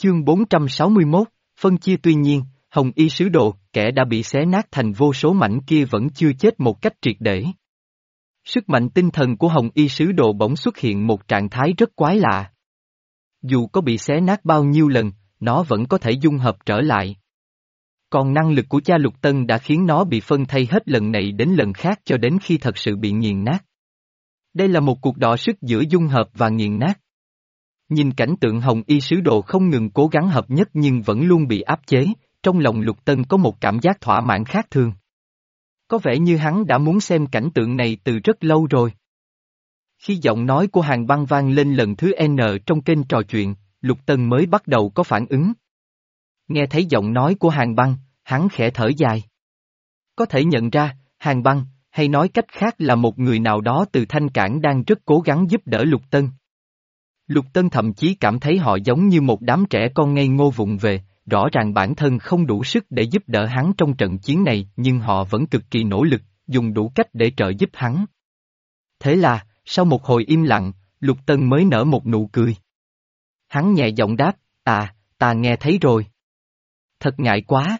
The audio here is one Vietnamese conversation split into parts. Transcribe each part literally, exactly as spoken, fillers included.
Chương bốn trăm sáu mươi mốt, phân chia tuy nhiên, Hồng Y sứ đồ, kẻ đã bị xé nát thành vô số mảnh kia vẫn chưa chết một cách triệt để. Sức mạnh tinh thần của Hồng Y sứ đồ bỗng xuất hiện một trạng thái rất quái lạ. Dù có bị xé nát bao nhiêu lần, nó vẫn có thể dung hợp trở lại. Còn năng lực của cha Lục Tân đã khiến nó bị phân thay hết lần này đến lần khác cho đến khi thật sự bị nghiền nát. Đây là một cuộc đọ sức giữa dung hợp và nghiền nát. Nhìn cảnh tượng Hồng Y sứ đồ không ngừng cố gắng hợp nhất nhưng vẫn luôn bị áp chế, trong lòng Lục Tân có một cảm giác thỏa mãn khác thường. Có vẻ như hắn đã muốn xem cảnh tượng này từ rất lâu rồi. Khi giọng nói của Hàn Băng vang lên lần thứ N trong kênh trò chuyện, Lục Tân mới bắt đầu có phản ứng. Nghe thấy giọng nói của Hàn Băng, hắn khẽ thở dài. Có thể nhận ra, Hàn Băng, hay nói cách khác là một người nào đó từ Thanh Cảng đang rất cố gắng giúp đỡ Lục Tân. Lục Tân thậm chí cảm thấy họ giống như một đám trẻ con ngây ngô vụng về, rõ ràng bản thân không đủ sức để giúp đỡ hắn trong trận chiến này nhưng họ vẫn cực kỳ nỗ lực, dùng đủ cách để trợ giúp hắn. Thế là, sau một hồi im lặng, Lục Tân mới nở một nụ cười. Hắn nhẹ giọng đáp, à, ta nghe thấy rồi. Thật ngại quá.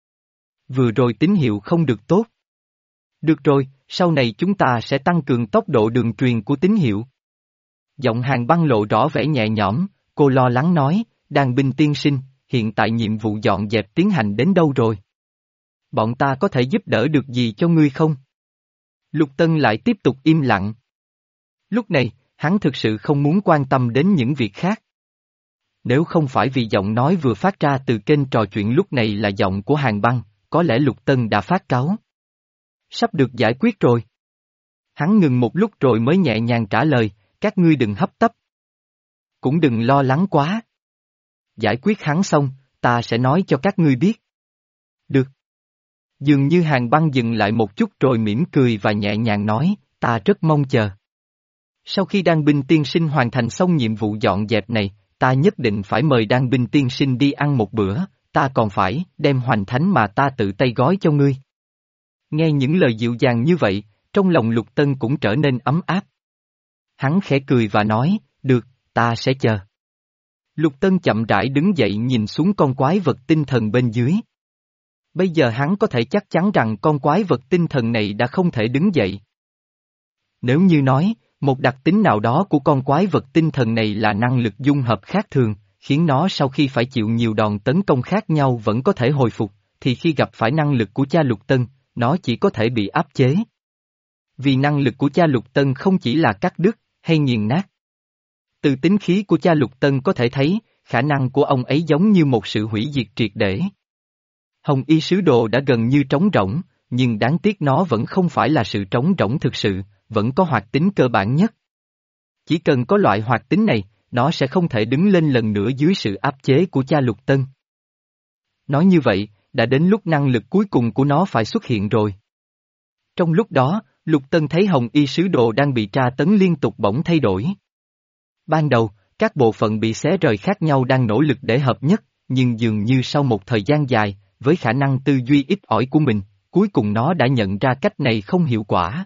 Vừa rồi tín hiệu không được tốt. Được rồi, sau này chúng ta sẽ tăng cường tốc độ đường truyền của tín hiệu. Giọng Hàn Băng lộ rõ vẻ nhẹ nhõm, cô lo lắng nói, đàn binh tiên sinh, hiện tại nhiệm vụ dọn dẹp tiến hành đến đâu rồi? Bọn ta có thể giúp đỡ được gì cho ngươi không? Lục Tân lại tiếp tục im lặng. Lúc này, hắn thực sự không muốn quan tâm đến những việc khác. Nếu không phải vì giọng nói vừa phát ra từ kênh trò chuyện lúc này là giọng của Hàn Băng, có lẽ Lục Tân đã phát cáu. Sắp được giải quyết rồi. Hắn ngừng một lúc rồi mới nhẹ nhàng trả lời, các ngươi đừng hấp tấp. Cũng đừng lo lắng quá. Giải quyết hắn xong, ta sẽ nói cho các ngươi biết. Được. Dường như Hàn Băng dừng lại một chút rồi mỉm cười và nhẹ nhàng nói, ta rất mong chờ. Sau khi Đan binh tiên sinh hoàn thành xong nhiệm vụ dọn dẹp này, ta nhất định phải mời Đan binh tiên sinh đi ăn một bữa, ta còn phải đem hoành thánh mà ta tự tay gói cho ngươi. Nghe những lời dịu dàng như vậy, trong lòng Lục Tân cũng trở nên ấm áp. Hắn khẽ cười và nói, được, ta sẽ chờ. Lục Tân chậm rãi đứng dậy nhìn xuống con quái vật tinh thần bên dưới. Bây giờ hắn có thể chắc chắn rằng con quái vật tinh thần này đã không thể đứng dậy. Nếu như nói, một đặc tính nào đó của con quái vật tinh thần này là năng lực dung hợp khác thường, khiến nó sau khi phải chịu nhiều đòn tấn công khác nhau vẫn có thể hồi phục, thì khi gặp phải năng lực của cha Lục Tân, nó chỉ có thể bị áp chế. Vì năng lực của cha Lục Tân không chỉ là cắt đứt, hay nghiền nát. Từ tính khí của cha Lục Tân có thể thấy, khả năng của ông ấy giống như một sự hủy diệt triệt để. Hồng Y sứ đồ đã gần như trống rỗng, nhưng đáng tiếc nó vẫn không phải là sự trống rỗng thực sự, vẫn có hoạt tính cơ bản nhất. Chỉ cần có loại hoạt tính này, nó sẽ không thể đứng lên lần nữa dưới sự áp chế của cha Lục Tân. Nói như vậy, đã đến lúc năng lực cuối cùng của nó phải xuất hiện rồi. Trong lúc đó, Lục Tân thấy Hồng Y sứ đồ đang bị tra tấn liên tục bỗng thay đổi. Ban đầu, các bộ phận bị xé rời khác nhau đang nỗ lực để hợp nhất, nhưng dường như sau một thời gian dài, với khả năng tư duy ít ỏi của mình, cuối cùng nó đã nhận ra cách này không hiệu quả.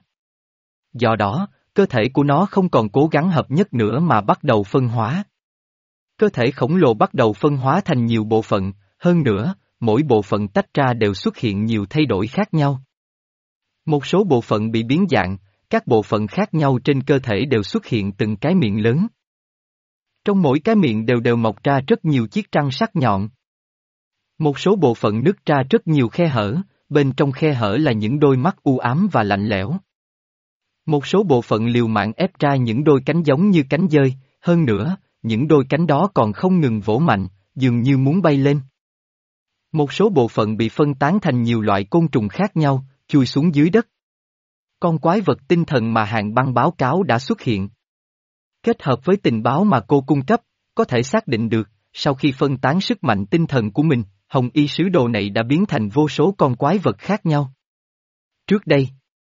Do đó, cơ thể của nó không còn cố gắng hợp nhất nữa mà bắt đầu phân hóa. Cơ thể khổng lồ bắt đầu phân hóa thành nhiều bộ phận, hơn nữa, mỗi bộ phận tách ra đều xuất hiện nhiều thay đổi khác nhau. Một số bộ phận bị biến dạng, các bộ phận khác nhau trên cơ thể đều xuất hiện từng cái miệng lớn. Trong mỗi cái miệng đều đều mọc ra rất nhiều chiếc răng sắc nhọn. Một số bộ phận nứt ra rất nhiều khe hở, bên trong khe hở là những đôi mắt u ám và lạnh lẽo. Một số bộ phận liều mạng ép ra những đôi cánh giống như cánh dơi, hơn nữa, những đôi cánh đó còn không ngừng vỗ mạnh, dường như muốn bay lên. Một số bộ phận bị phân tán thành nhiều loại côn trùng khác nhau, chui xuống dưới đất. Con quái vật tinh thần mà Hàn Băng báo cáo đã xuất hiện. Kết hợp với tình báo mà cô cung cấp, có thể xác định được, sau khi phân tán sức mạnh tinh thần của mình, Hồng Y sứ đồ này đã biến thành vô số con quái vật khác nhau. Trước đây,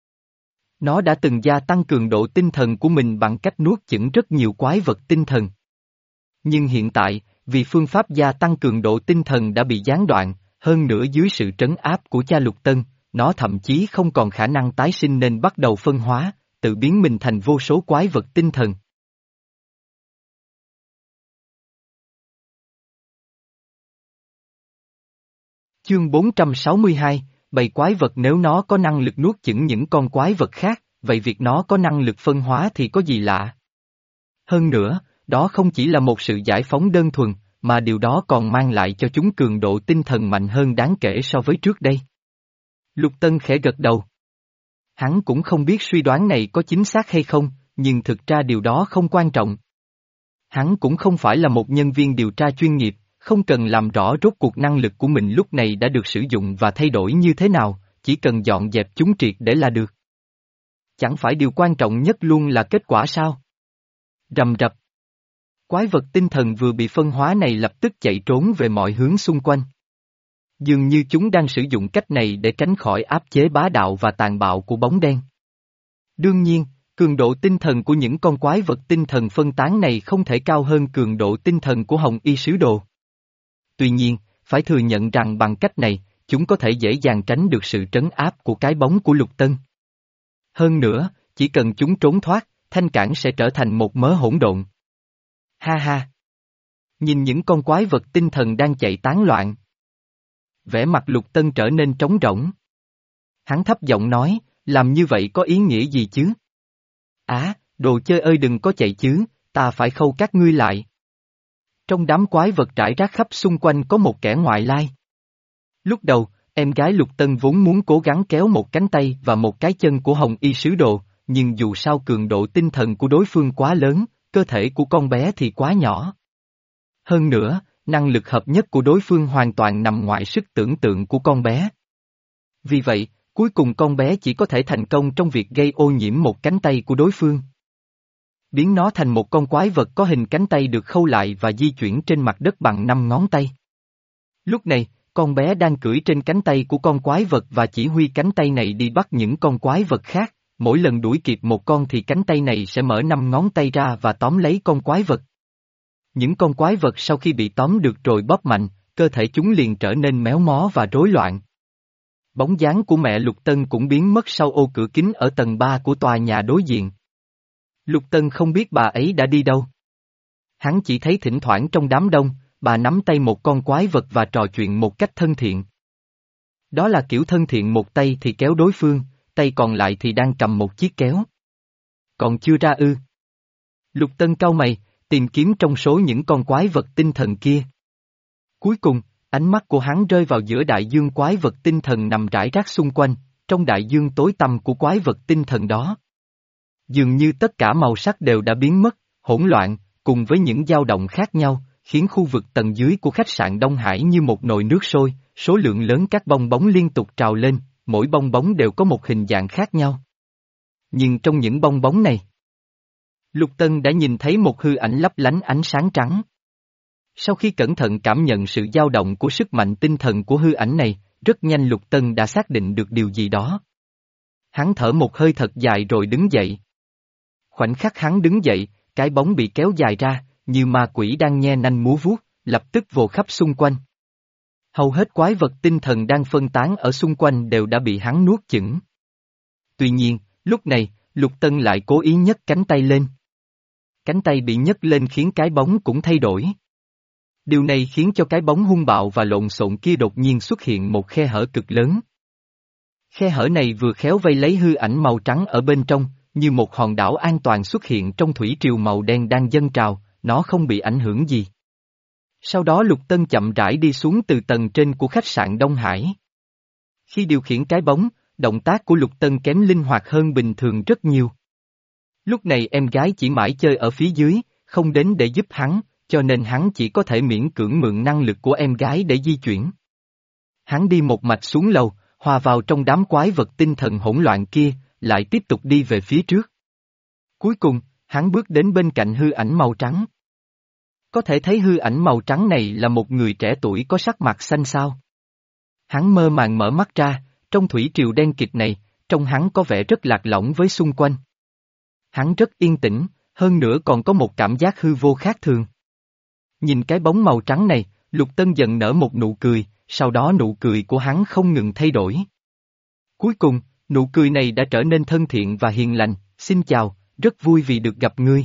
nó đã từng gia tăng cường độ tinh thần của mình bằng cách nuốt chửng rất nhiều quái vật tinh thần. Nhưng hiện tại, vì phương pháp gia tăng cường độ tinh thần đã bị gián đoạn, hơn nữa dưới sự trấn áp của cha Lục Tân, nó thậm chí không còn khả năng tái sinh nên bắt đầu phân hóa, tự biến mình thành vô số quái vật tinh thần. Chương bốn trăm sáu mươi hai, bầy quái vật nếu nó có năng lực nuốt chửng những con quái vật khác, vậy việc nó có năng lực phân hóa thì có gì lạ? Hơn nữa, đó không chỉ là một sự giải phóng đơn thuần, mà điều đó còn mang lại cho chúng cường độ tinh thần mạnh hơn đáng kể so với trước đây. Lục Tân khẽ gật đầu. Hắn cũng không biết suy đoán này có chính xác hay không, nhưng thực ra điều đó không quan trọng. Hắn cũng không phải là một nhân viên điều tra chuyên nghiệp, không cần làm rõ rốt cuộc năng lực của mình lúc này đã được sử dụng và thay đổi như thế nào, chỉ cần dọn dẹp chúng triệt để là được. Chẳng phải điều quan trọng nhất luôn là kết quả sao? Rầm rập. Quái vật tinh thần vừa bị phân hóa này lập tức chạy trốn về mọi hướng xung quanh. Dường như chúng đang sử dụng cách này để tránh khỏi áp chế bá đạo và tàn bạo của bóng đen. Đương nhiên, cường độ tinh thần của những con quái vật tinh thần phân tán này không thể cao hơn cường độ tinh thần của Hồng Y Sứ Đồ. Tuy nhiên, phải thừa nhận rằng bằng cách này, chúng có thể dễ dàng tránh được sự trấn áp của cái bóng của Lục Tân. Hơn nữa, chỉ cần chúng trốn thoát, thanh cản sẽ trở thành một mớ hỗn độn. Ha ha! Nhìn những con quái vật tinh thần đang chạy tán loạn. Vẻ mặt Lục Tân trở nên trống rỗng. Hắn thấp giọng nói, làm như vậy có ý nghĩa gì chứ? Á, đồ chơi ơi đừng có chạy chứ, ta phải khâu các ngươi lại. Trong đám quái vật trải rác khắp xung quanh có một kẻ ngoại lai. Lúc đầu, em gái Lục Tân vốn muốn cố gắng kéo một cánh tay và một cái chân của Hồng Y Sứ Đồ, nhưng dù sao cường độ tinh thần của đối phương quá lớn, cơ thể của con bé thì quá nhỏ. Hơn nữa, năng lực hợp nhất của đối phương hoàn toàn nằm ngoài sức tưởng tượng của con bé. Vì vậy, cuối cùng con bé chỉ có thể thành công trong việc gây ô nhiễm một cánh tay của đối phương. Biến nó thành một con quái vật có hình cánh tay được khâu lại và di chuyển trên mặt đất bằng năm ngón tay. Lúc này, con bé đang cưỡi trên cánh tay của con quái vật và chỉ huy cánh tay này đi bắt những con quái vật khác, mỗi lần đuổi kịp một con thì cánh tay này sẽ mở năm ngón tay ra và tóm lấy con quái vật. Những con quái vật sau khi bị tóm được rồi bóp mạnh, cơ thể chúng liền trở nên méo mó và rối loạn. Bóng dáng của mẹ Lục Tân cũng biến mất sau ô cửa kính ở tầng ba của tòa nhà đối diện. Lục Tân không biết bà ấy đã đi đâu. Hắn chỉ thấy thỉnh thoảng trong đám đông, bà nắm tay một con quái vật và trò chuyện một cách thân thiện. Đó là kiểu thân thiện một tay thì kéo đối phương, tay còn lại thì đang cầm một chiếc kéo. Còn chưa ra ư? Lục Tân cau mày, tìm kiếm trong số những con quái vật tinh thần kia. Cuối cùng, ánh mắt của hắn rơi vào giữa đại dương quái vật tinh thần nằm rải rác xung quanh, trong đại dương tối tăm của quái vật tinh thần đó. Dường như tất cả màu sắc đều đã biến mất, hỗn loạn, cùng với những dao động khác nhau, khiến khu vực tầng dưới của khách sạn Đông Hải như một nồi nước sôi, số lượng lớn các bong bóng liên tục trào lên, mỗi bong bóng đều có một hình dạng khác nhau. Nhưng trong những bong bóng này, Lục Tân đã nhìn thấy một hư ảnh lấp lánh ánh sáng trắng. Sau khi cẩn thận cảm nhận sự dao động của sức mạnh tinh thần của hư ảnh này, rất nhanh Lục Tân đã xác định được điều gì đó. Hắn thở một hơi thật dài rồi đứng dậy. Khoảnh khắc hắn đứng dậy, cái bóng bị kéo dài ra, như ma quỷ đang nhe nanh múa vuốt, lập tức vồ khắp xung quanh. Hầu hết quái vật tinh thần đang phân tán ở xung quanh đều đã bị hắn nuốt chửng. Tuy nhiên, lúc này, Lục Tân lại cố ý nhấc cánh tay lên. Cánh tay bị nhấc lên khiến cái bóng cũng thay đổi. Điều này khiến cho cái bóng hung bạo và lộn xộn kia đột nhiên xuất hiện một khe hở cực lớn. Khe hở này vừa khéo vây lấy hư ảnh màu trắng ở bên trong, như một hòn đảo an toàn xuất hiện trong thủy triều màu đen đang dâng trào, nó không bị ảnh hưởng gì. Sau đó Lục Tân chậm rãi đi xuống từ tầng trên của khách sạn Đông Hải. Khi điều khiển cái bóng, động tác của Lục Tân kém linh hoạt hơn bình thường rất nhiều. Lúc này em gái chỉ mãi chơi ở phía dưới, không đến để giúp hắn, cho nên hắn chỉ có thể miễn cưỡng mượn năng lực của em gái để di chuyển. Hắn đi một mạch xuống lầu, hòa vào trong đám quái vật tinh thần hỗn loạn kia, lại tiếp tục đi về phía trước. Cuối cùng, hắn bước đến bên cạnh hư ảnh màu trắng. Có thể thấy hư ảnh màu trắng này là một người trẻ tuổi có sắc mặt xanh xao. Hắn mơ màng mở mắt ra, trong thủy triều đen kịt này, trông hắn có vẻ rất lạc lõng với xung quanh. Hắn rất yên tĩnh, hơn nữa còn có một cảm giác hư vô khác thường. Nhìn cái bóng màu trắng này, Lục Tân dần nở một nụ cười, sau đó nụ cười của hắn không ngừng thay đổi. Cuối cùng, nụ cười này đã trở nên thân thiện và hiền lành, xin chào, rất vui vì được gặp ngươi.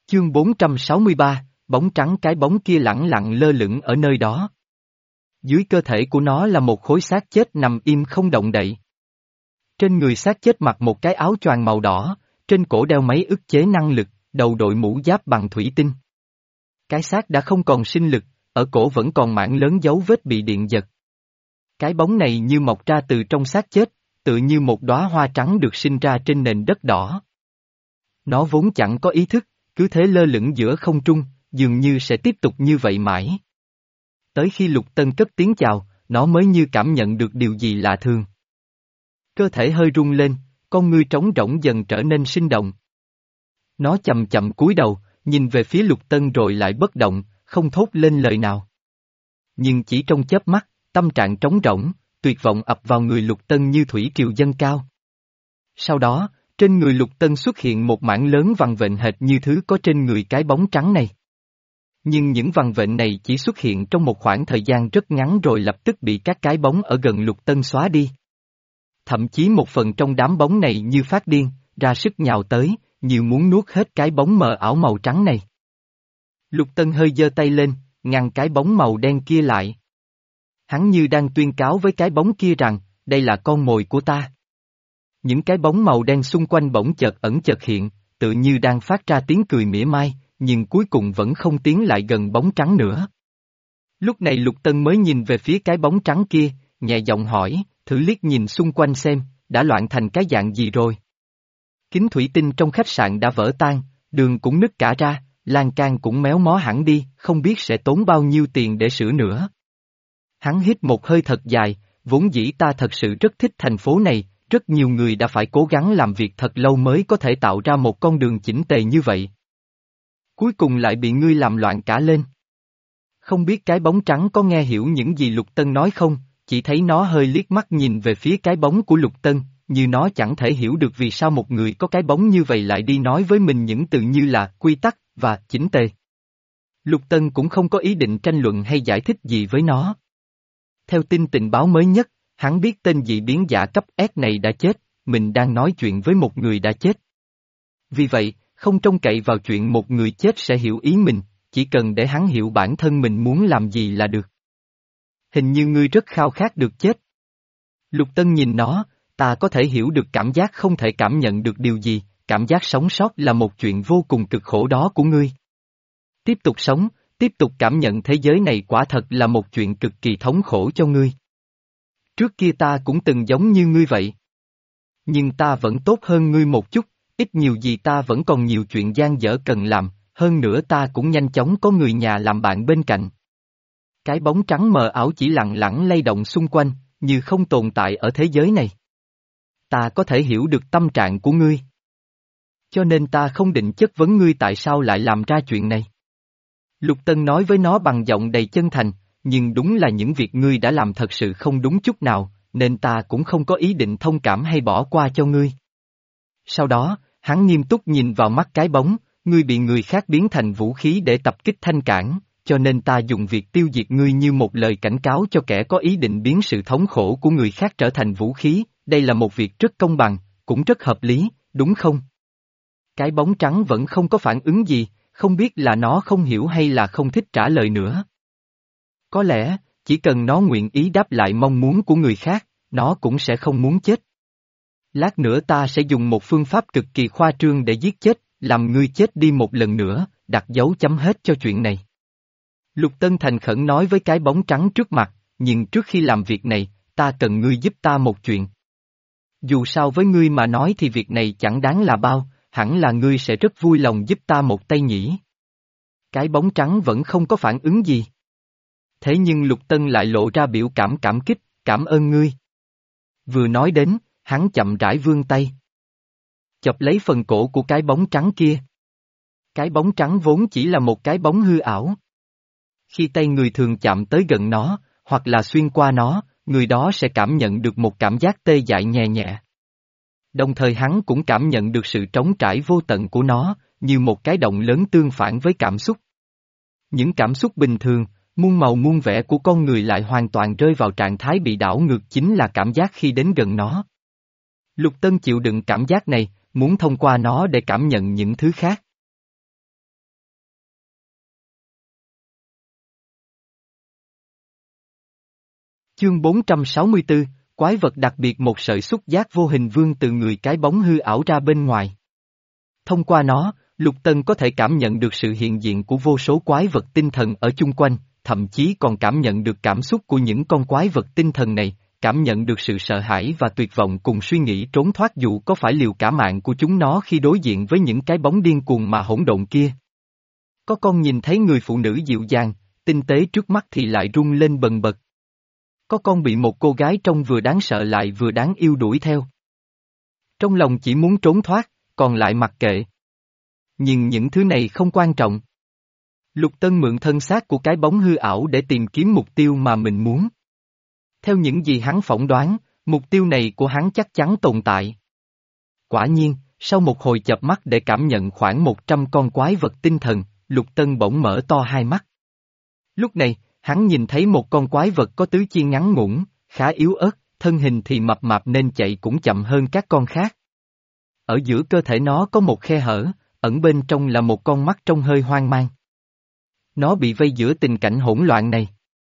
Chương bốn trăm sáu mươi ba, bóng trắng cái bóng kia lẳng lặng lơ lửng ở nơi đó. Dưới cơ thể của nó là một khối xác chết nằm im không động đậy. Trên người xác chết mặc một cái áo choàng màu đỏ, trên cổ đeo máy ức chế năng lực, đầu đội mũ giáp bằng thủy tinh. Cái xác đã không còn sinh lực, ở cổ vẫn còn mảng lớn dấu vết bị điện giật. Cái bóng này như mọc ra từ trong xác chết, tự như một đóa hoa trắng được sinh ra trên nền đất đỏ. Nó vốn chẳng có ý thức, cứ thế lơ lửng giữa không trung, dường như sẽ tiếp tục như vậy mãi. Tới khi Lục Tân cất tiếng chào, nó mới như cảm nhận được điều gì lạ thường. Cơ thể hơi rung lên, con ngươi trống rỗng dần trở nên sinh động. Nó chậm chậm cúi đầu, nhìn về phía Lục Tân rồi lại bất động, không thốt lên lời nào. Nhưng chỉ trong chớp mắt, tâm trạng trống rỗng, tuyệt vọng ập vào người Lục Tân như thủy triều dâng cao. Sau đó, trên người Lục Tân xuất hiện một mảng lớn vằn vện hệt như thứ có trên người cái bóng trắng này. Nhưng những vằn vện này chỉ xuất hiện trong một khoảng thời gian rất ngắn rồi lập tức bị các cái bóng ở gần Lục Tân xóa đi. Thậm chí một phần trong đám bóng này như phát điên, ra sức nhào tới, như muốn nuốt hết cái bóng mờ ảo màu trắng này. Lục Tân hơi giơ tay lên, ngăn cái bóng màu đen kia lại. Hắn như đang tuyên cáo với cái bóng kia rằng, đây là con mồi của ta. Những cái bóng màu đen xung quanh bỗng chợt ẩn chợt hiện, tự như đang phát ra tiếng cười mỉa mai, nhưng cuối cùng vẫn không tiến lại gần bóng trắng nữa. Lúc này Lục Tân mới nhìn về phía cái bóng trắng kia, nhẹ giọng hỏi, thử liếc nhìn xung quanh xem, đã loạn thành cái dạng gì rồi. Kính thủy tinh trong khách sạn đã vỡ tan, đường cũng nứt cả ra, lan can cũng méo mó hẳn đi, không biết sẽ tốn bao nhiêu tiền để sửa nữa. Hắn hít một hơi thật dài, vốn dĩ ta thật sự rất thích thành phố này, rất nhiều người đã phải cố gắng làm việc thật lâu mới có thể tạo ra một con đường chỉnh tề như vậy. Cuối cùng lại bị ngươi làm loạn cả lên. Không biết cái bóng trắng có nghe hiểu những gì Lục Tân nói không, chỉ thấy nó hơi liếc mắt nhìn về phía cái bóng của Lục Tân, như nó chẳng thể hiểu được vì sao một người có cái bóng như vậy lại đi nói với mình những từ như là quy tắc và chỉnh tề. Lục Tân cũng không có ý định tranh luận hay giải thích gì với nó. Theo tin tình báo mới nhất, hắn biết tên dị biến giả cấp S này đã chết, mình đang nói chuyện với một người đã chết. Vì vậy, không trông cậy vào chuyện một người chết sẽ hiểu ý mình, chỉ cần để hắn hiểu bản thân mình muốn làm gì là được. Hình như ngươi rất khao khát được chết. Lục Tân nhìn nó, ta có thể hiểu được cảm giác không thể cảm nhận được điều gì, cảm giác sống sót là một chuyện vô cùng cực khổ đó của ngươi. Tiếp tục sống, tiếp tục cảm nhận thế giới này quả thật là một chuyện cực kỳ thống khổ cho ngươi. Trước kia ta cũng từng giống như ngươi vậy. Nhưng ta vẫn tốt hơn ngươi một chút, ít nhiều gì ta vẫn còn nhiều chuyện gian dở cần làm, hơn nữa ta cũng nhanh chóng có người nhà làm bạn bên cạnh. Cái bóng trắng mờ ảo chỉ lặng lặng lay động xung quanh, như không tồn tại ở thế giới này. Ta có thể hiểu được tâm trạng của ngươi. Cho nên ta không định chất vấn ngươi tại sao lại làm ra chuyện này. Lục Tân nói với nó bằng giọng đầy chân thành, nhưng đúng là những việc ngươi đã làm thật sự không đúng chút nào, nên ta cũng không có ý định thông cảm hay bỏ qua cho ngươi. Sau đó, hắn nghiêm túc nhìn vào mắt cái bóng, ngươi bị người khác biến thành vũ khí để tập kích thanh cản, cho nên ta dùng việc tiêu diệt ngươi như một lời cảnh cáo cho kẻ có ý định biến sự thống khổ của người khác trở thành vũ khí, đây là một việc rất công bằng, cũng rất hợp lý, đúng không? Cái bóng trắng vẫn không có phản ứng gì, không biết là nó không hiểu hay là không thích trả lời nữa. Có lẽ, chỉ cần nó nguyện ý đáp lại mong muốn của người khác, nó cũng sẽ không muốn chết. Lát nữa ta sẽ dùng một phương pháp cực kỳ khoa trương để giết chết, làm ngươi chết đi một lần nữa, đặt dấu chấm hết cho chuyện này. Lục Tân thành khẩn nói với cái bóng trắng trước mặt, nhưng trước khi làm việc này, ta cần ngươi giúp ta một chuyện. Dù sao với ngươi mà nói thì việc này chẳng đáng là bao, hẳn là ngươi sẽ rất vui lòng giúp ta một tay nhỉ. Cái bóng trắng vẫn không có phản ứng gì. Thế nhưng Lục Tân lại lộ ra biểu cảm cảm kích, cảm ơn ngươi. Vừa nói đến, hắn chậm rãi vươn tay. Chọc lấy phần cổ của cái bóng trắng kia. Cái bóng trắng vốn chỉ là một cái bóng hư ảo. Khi tay người thường chạm tới gần nó, hoặc là xuyên qua nó, người đó sẽ cảm nhận được một cảm giác tê dại nhẹ nhẹ. Đồng thời hắn cũng cảm nhận được sự trống trải vô tận của nó, như một cái động lớn tương phản với cảm xúc. Những cảm xúc bình thường, muôn màu muôn vẻ của con người lại hoàn toàn rơi vào trạng thái bị đảo ngược chính là cảm giác khi đến gần nó. Lục Tân chịu đựng cảm giác này, muốn thông qua nó để cảm nhận những thứ khác. Chương bốn trăm sáu mươi tư, quái vật đặc biệt. Một sợi xúc giác vô hình vươn từ người cái bóng hư ảo ra bên ngoài. Thông qua nó, Lục Tân có thể cảm nhận được sự hiện diện của vô số quái vật tinh thần ở chung quanh, thậm chí còn cảm nhận được cảm xúc của những con quái vật tinh thần này, cảm nhận được sự sợ hãi và tuyệt vọng cùng suy nghĩ trốn thoát dù có phải liều cả mạng của chúng nó khi đối diện với những cái bóng điên cuồng mà hỗn độn kia. Có con nhìn thấy người phụ nữ dịu dàng, tinh tế trước mắt thì lại rung lên bần bật. Có con bị một cô gái trông vừa đáng sợ lại vừa đáng yêu đuổi theo. Trong lòng chỉ muốn trốn thoát, còn lại mặc kệ. Nhưng những thứ này không quan trọng. Lục Tân mượn thân xác của cái bóng hư ảo để tìm kiếm mục tiêu mà mình muốn. Theo những gì hắn phỏng đoán, mục tiêu này của hắn chắc chắn tồn tại. Quả nhiên, sau một hồi chợp mắt để cảm nhận khoảng một trăm con quái vật tinh thần, Lục Tân bỗng mở to hai mắt. Lúc này, hắn nhìn thấy một con quái vật có tứ chi ngắn ngủn, khá yếu ớt, thân hình thì mập mạp nên chạy cũng chậm hơn các con khác. Ở giữa cơ thể nó có một khe hở, ẩn bên trong là một con mắt trông hơi hoang mang. Nó bị vây giữa tình cảnh hỗn loạn này.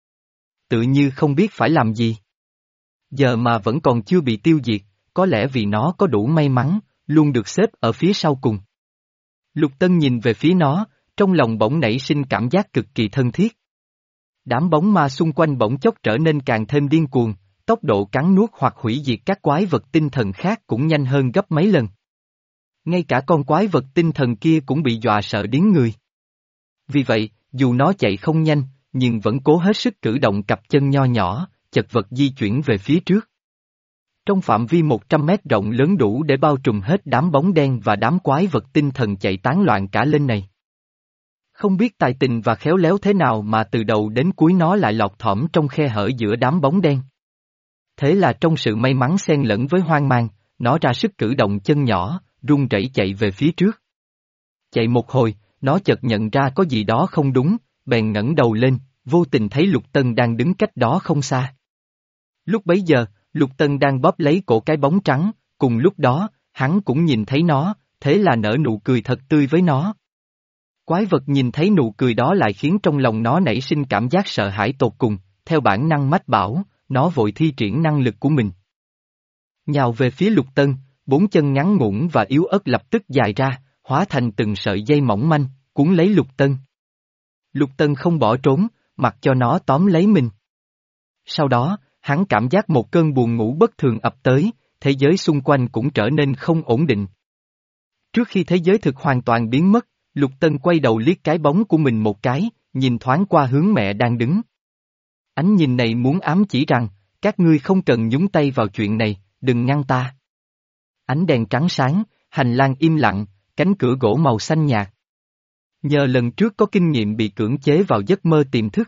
Tự như không biết phải làm gì. Giờ mà vẫn còn chưa bị tiêu diệt, có lẽ vì nó có đủ may mắn, luôn được xếp ở phía sau cùng. Lục Tân nhìn về phía nó, trong lòng bỗng nảy sinh cảm giác cực kỳ thân thiết. Đám bóng ma xung quanh bỗng chốc trở nên càng thêm điên cuồng, tốc độ cắn nuốt hoặc hủy diệt các quái vật tinh thần khác cũng nhanh hơn gấp mấy lần. Ngay cả con quái vật tinh thần kia cũng bị dọa sợ điếng người. Vì vậy, dù nó chạy không nhanh, nhưng vẫn cố hết sức cử động cặp chân nho nhỏ, chật vật di chuyển về phía trước. Trong phạm vi một trăm mét rộng lớn đủ để bao trùm hết đám bóng đen và đám quái vật tinh thần chạy tán loạn cả lên này. Không biết tài tình và khéo léo thế nào mà từ đầu đến cuối nó lại lọt thỏm trong khe hở giữa đám bóng đen. Thế là trong sự may mắn xen lẫn với hoang mang, nó ra sức cử động chân nhỏ, run rẩy chạy về phía trước. Chạy một hồi, nó chợt nhận ra có gì đó không đúng, bèn ngẩng đầu lên, vô tình thấy Lục Tân đang đứng cách đó không xa. Lúc bấy giờ, Lục Tân đang bóp lấy cổ cái bóng trắng, cùng lúc đó, hắn cũng nhìn thấy nó, thế là nở nụ cười thật tươi với nó. Quái vật nhìn thấy nụ cười đó lại khiến trong lòng nó nảy sinh cảm giác sợ hãi tột cùng, theo bản năng mách bảo, nó vội thi triển năng lực của mình. Nhào về phía Lục Tân, bốn chân ngắn ngủn và yếu ớt lập tức dài ra, hóa thành từng sợi dây mỏng manh, cuốn lấy Lục Tân. Lục Tân không bỏ trốn, mặc cho nó tóm lấy mình. Sau đó, hắn cảm giác một cơn buồn ngủ bất thường ập tới, thế giới xung quanh cũng trở nên không ổn định. Trước khi thế giới thực hoàn toàn biến mất, Lục Tân quay đầu liếc cái bóng của mình một cái, nhìn thoáng qua hướng mẹ đang đứng. Ánh nhìn này muốn ám chỉ rằng, các ngươi không cần nhúng tay vào chuyện này, đừng ngăn ta. Ánh đèn trắng sáng, hành lang im lặng, cánh cửa gỗ màu xanh nhạt. Nhờ lần trước có kinh nghiệm bị cưỡng chế vào giấc mơ tiềm thức.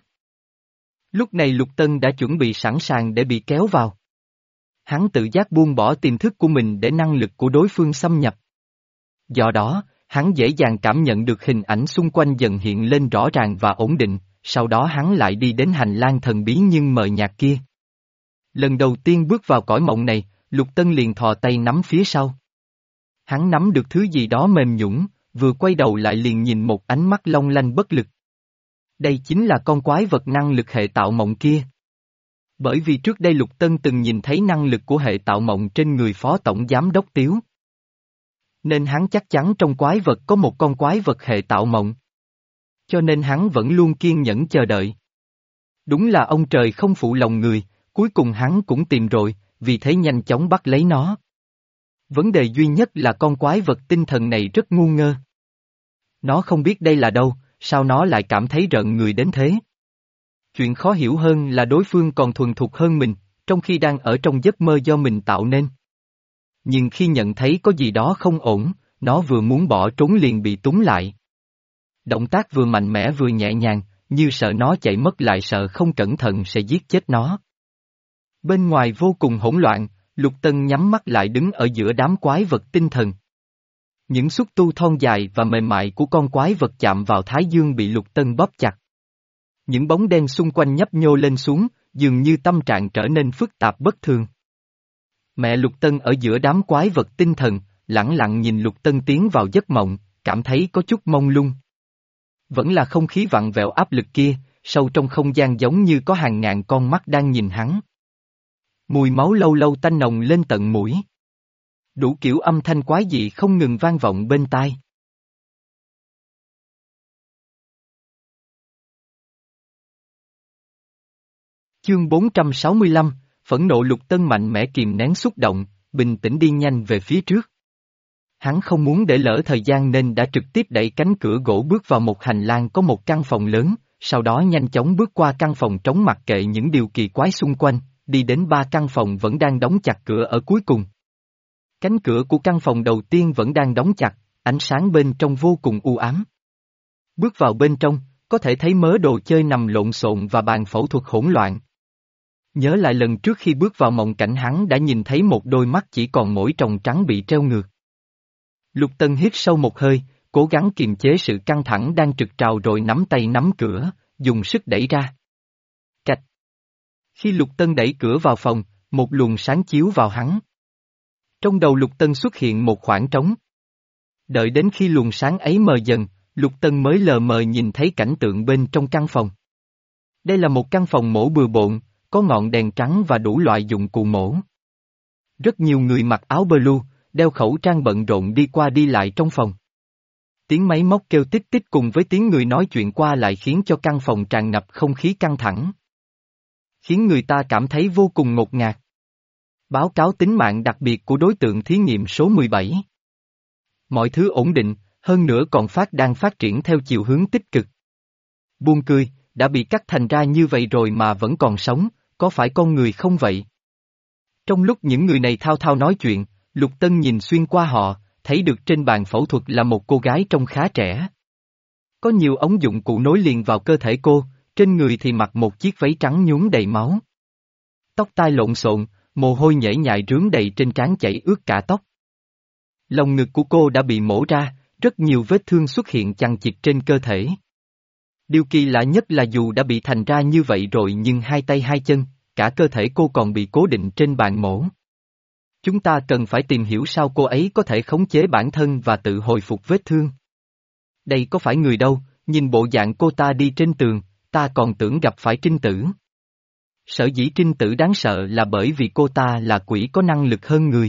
Lúc này Lục Tân đã chuẩn bị sẵn sàng để bị kéo vào. Hắn tự giác buông bỏ tiềm thức của mình để năng lực của đối phương xâm nhập. Do đó, hắn dễ dàng cảm nhận được hình ảnh xung quanh dần hiện lên rõ ràng và ổn định, sau đó hắn lại đi đến hành lang thần bí nhưng mờ nhạt kia. Lần đầu tiên bước vào cõi mộng này, Lục Tân liền thò tay nắm phía sau. Hắn nắm được thứ gì đó mềm nhũn, vừa quay đầu lại liền nhìn một ánh mắt long lanh bất lực. Đây chính là con quái vật năng lực hệ tạo mộng kia. Bởi vì trước đây Lục Tân từng nhìn thấy năng lực của hệ tạo mộng trên người phó tổng giám đốc Tiếu. Nên hắn chắc chắn trong quái vật có một con quái vật hệ tạo mộng. Cho nên hắn vẫn luôn kiên nhẫn chờ đợi. Đúng là ông trời không phụ lòng người, cuối cùng hắn cũng tìm rồi, vì thế nhanh chóng bắt lấy nó. Vấn đề duy nhất là con quái vật tinh thần này rất ngu ngơ. Nó không biết đây là đâu, sao nó lại cảm thấy rợn người đến thế? Chuyện khó hiểu hơn là đối phương còn thuần thục hơn mình, trong khi đang ở trong giấc mơ do mình tạo nên. Nhưng khi nhận thấy có gì đó không ổn, nó vừa muốn bỏ trốn liền bị túng lại. Động tác vừa mạnh mẽ vừa nhẹ nhàng, như sợ nó chạy mất lại sợ không cẩn thận sẽ giết chết nó. Bên ngoài vô cùng hỗn loạn, Lục Tân nhắm mắt lại đứng ở giữa đám quái vật tinh thần. Những xúc tu thon dài và mềm mại của con quái vật chạm vào thái dương bị Lục Tân bóp chặt. Những bóng đen xung quanh nhấp nhô lên xuống, dường như tâm trạng trở nên phức tạp bất thường. Mẹ Lục Tân ở giữa đám quái vật tinh thần, lẳng lặng nhìn Lục Tân tiến vào giấc mộng, cảm thấy có chút mông lung. Vẫn là không khí vặn vẹo áp lực kia, sâu trong không gian giống như có hàng ngàn con mắt đang nhìn hắn. Mùi máu lâu lâu tanh nồng lên tận mũi. Đủ kiểu âm thanh quái dị không ngừng vang vọng bên tai. Chương bốn trăm sáu mươi lăm, phẫn nộ. Lục Tân mạnh mẽ kìm nén xúc động, bình tĩnh đi nhanh về phía trước. Hắn không muốn để lỡ thời gian nên đã trực tiếp đẩy cánh cửa gỗ bước vào một hành lang có một căn phòng lớn, sau đó nhanh chóng bước qua căn phòng trống mặc kệ những điều kỳ quái xung quanh, đi đến ba căn phòng vẫn đang đóng chặt cửa ở cuối cùng. Cánh cửa của căn phòng đầu tiên vẫn đang đóng chặt, ánh sáng bên trong vô cùng u ám. Bước vào bên trong, có thể thấy mớ đồ chơi nằm lộn xộn và bàn phẫu thuật hỗn loạn. Nhớ lại lần trước khi bước vào mộng cảnh hắn đã nhìn thấy một đôi mắt chỉ còn mỗi tròng trắng bị treo ngược. Lục Tân hít sâu một hơi, cố gắng kiềm chế sự căng thẳng đang trực trào rồi nắm tay nắm cửa, dùng sức đẩy ra. Cạch. Khi Lục Tân đẩy cửa vào phòng, một luồng sáng chiếu vào hắn. Trong đầu Lục Tân xuất hiện một khoảng trống. Đợi đến khi luồng sáng ấy mờ dần, Lục Tân mới lờ mờ nhìn thấy cảnh tượng bên trong căn phòng. Đây là một căn phòng mổ bừa bộn, có ngọn đèn trắng và đủ loại dụng cụ mổ. Rất nhiều người mặc áo blue, đeo khẩu trang bận rộn đi qua đi lại trong phòng. Tiếng máy móc kêu tích tích cùng với tiếng người nói chuyện qua lại khiến cho căn phòng tràn ngập không khí căng thẳng. Khiến người ta cảm thấy vô cùng ngột ngạt. Báo cáo tính mạng đặc biệt của đối tượng thí nghiệm số mười bảy. Mọi thứ ổn định, hơn nữa còn phát đang phát triển theo chiều hướng tích cực. Buồn cười, đã bị cắt thành ra như vậy rồi mà vẫn còn sống, có phải con người không vậy? Trong lúc những người này thao thao nói chuyện, Lục Tân nhìn xuyên qua họ, thấy được trên bàn phẫu thuật là một cô gái trông khá trẻ. Có nhiều ống dụng cụ nối liền vào cơ thể cô, trên người thì mặc một chiếc váy trắng nhuốm đầy máu. Tóc tai lộn xộn, mồ hôi nhễ nhại rướm đầy trên trán chảy ướt cả tóc. Lồng ngực của cô đã bị mổ ra, rất nhiều vết thương xuất hiện chằng chịt trên cơ thể. Điều kỳ lạ nhất là dù đã bị thành ra như vậy rồi nhưng hai tay hai chân, cả cơ thể cô còn bị cố định trên bàn mổ. Chúng ta cần phải tìm hiểu sao cô ấy có thể khống chế bản thân và tự hồi phục vết thương. Đây có phải người đâu, nhìn bộ dạng cô ta đi trên tường, ta còn tưởng gặp phải trinh tử. Sở dĩ trinh tử đáng sợ là bởi vì cô ta là quỷ có năng lực hơn người.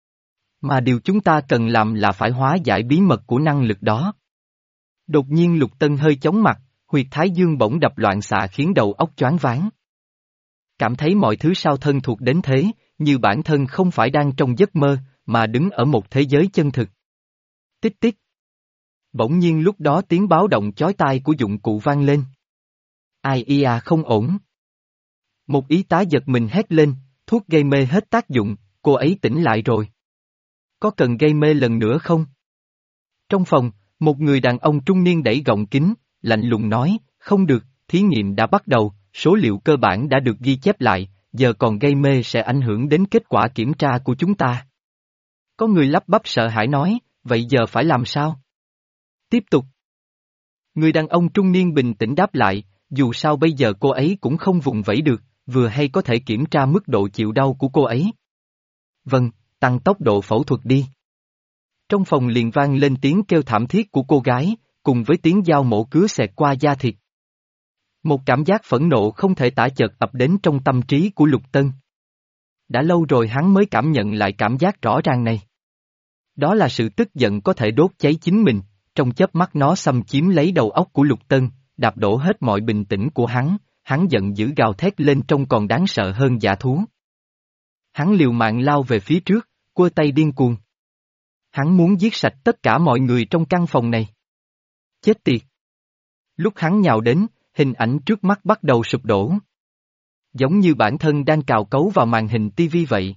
Mà điều chúng ta cần làm là phải hóa giải bí mật của năng lực đó. Đột nhiên Lục Tân hơi chóng mặt, huyệt thái dương bỗng đập loạn xạ khiến đầu óc choáng váng. Cảm thấy mọi thứ sao thân thuộc đến thế, như bản thân không phải đang trong giấc mơ, mà đứng ở một thế giới chân thực. Tích tích. Bỗng nhiên lúc đó tiếng báo động chói tai của dụng cụ vang lên. Ai ia à không ổn. Một y tá giật mình hét lên, thuốc gây mê hết tác dụng, cô ấy tỉnh lại rồi. Có cần gây mê lần nữa không? Trong phòng, một người đàn ông trung niên đẩy gọng kính, lạnh lùng nói, không được, thí nghiệm đã bắt đầu, số liệu cơ bản đã được ghi chép lại, giờ còn gây mê sẽ ảnh hưởng đến kết quả kiểm tra của chúng ta. Có người lắp bắp sợ hãi nói, vậy giờ phải làm sao? Tiếp tục. Người đàn ông trung niên bình tĩnh đáp lại, dù sao bây giờ cô ấy cũng không vùng vẫy được, vừa hay có thể kiểm tra mức độ chịu đau của cô ấy. Vâng, tăng tốc độ phẫu thuật đi. Trong phòng liền vang lên tiếng kêu thảm thiết của cô gái, cùng với tiếng dao mổ cứa xẹt qua da thịt. Một cảm giác phẫn nộ không thể tả chợt ập đến trong tâm trí của Lục Tân. Đã lâu rồi hắn mới cảm nhận lại cảm giác rõ ràng này. Đó là sự tức giận có thể đốt cháy chính mình, trong chớp mắt nó xâm chiếm lấy đầu óc của Lục Tân, đạp đổ hết mọi bình tĩnh của hắn, hắn giận dữ gào thét lên trông còn đáng sợ hơn dã thú. Hắn liều mạng lao về phía trước, cua tay điên cuồng. Hắn muốn giết sạch tất cả mọi người trong căn phòng này. Chết tiệt! Lúc hắn nhào đến, hình ảnh trước mắt bắt đầu sụp đổ. Giống như bản thân đang cào cấu vào màn hình tivi vậy.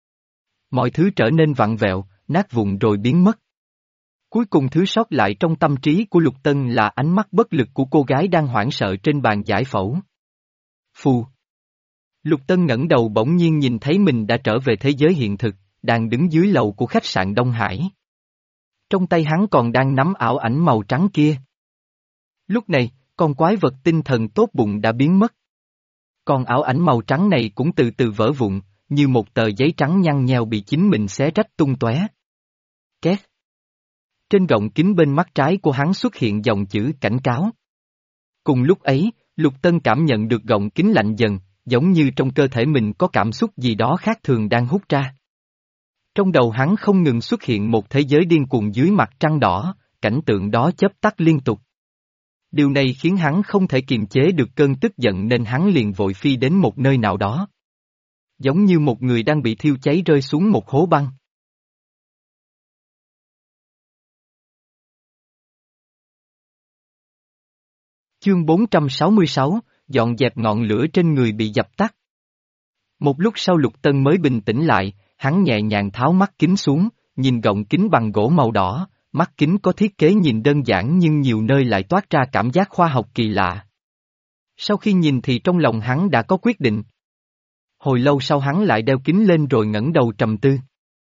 Mọi thứ trở nên vặn vẹo, nát vụn rồi biến mất. Cuối cùng thứ sót lại trong tâm trí của Lục Tân là ánh mắt bất lực của cô gái đang hoảng sợ trên bàn giải phẫu. Phù! Lục Tân ngẩng đầu bỗng nhiên nhìn thấy mình đã trở về thế giới hiện thực, đang đứng dưới lầu của khách sạn Đông Hải. Trong tay hắn còn đang nắm ảo ảnh màu trắng kia. Lúc này, con quái vật tinh thần tốt bụng đã biến mất. Còn ảo ảnh màu trắng này cũng từ từ vỡ vụn, như một tờ giấy trắng nhăn nheo bị chính mình xé rách tung tóe. Két. Trên gọng kính bên mắt trái của hắn xuất hiện dòng chữ cảnh cáo. Cùng lúc ấy, Lục Tân cảm nhận được gọng kính lạnh dần, giống như trong cơ thể mình có cảm xúc gì đó khác thường đang hút ra. Trong đầu hắn không ngừng xuất hiện một thế giới điên cuồng dưới mặt trăng đỏ, cảnh tượng đó chớp tắt liên tục. Điều này khiến hắn không thể kiềm chế được cơn tức giận nên hắn liền vội phi đến một nơi nào đó. Giống như một người đang bị thiêu cháy rơi xuống một hố băng. Chương bốn trăm sáu mươi sáu, dọn dẹp ngọn lửa trên người bị dập tắt. Một lúc sau Lục Tân mới bình tĩnh lại, hắn nhẹ nhàng tháo mắt kính xuống, nhìn gọng kính bằng gỗ màu đỏ, mắt kính có thiết kế nhìn đơn giản nhưng nhiều nơi lại toát ra cảm giác khoa học kỳ lạ. Sau khi nhìn thì trong lòng hắn đã có quyết định. Hồi lâu sau hắn lại đeo kính lên rồi ngẩng đầu trầm tư.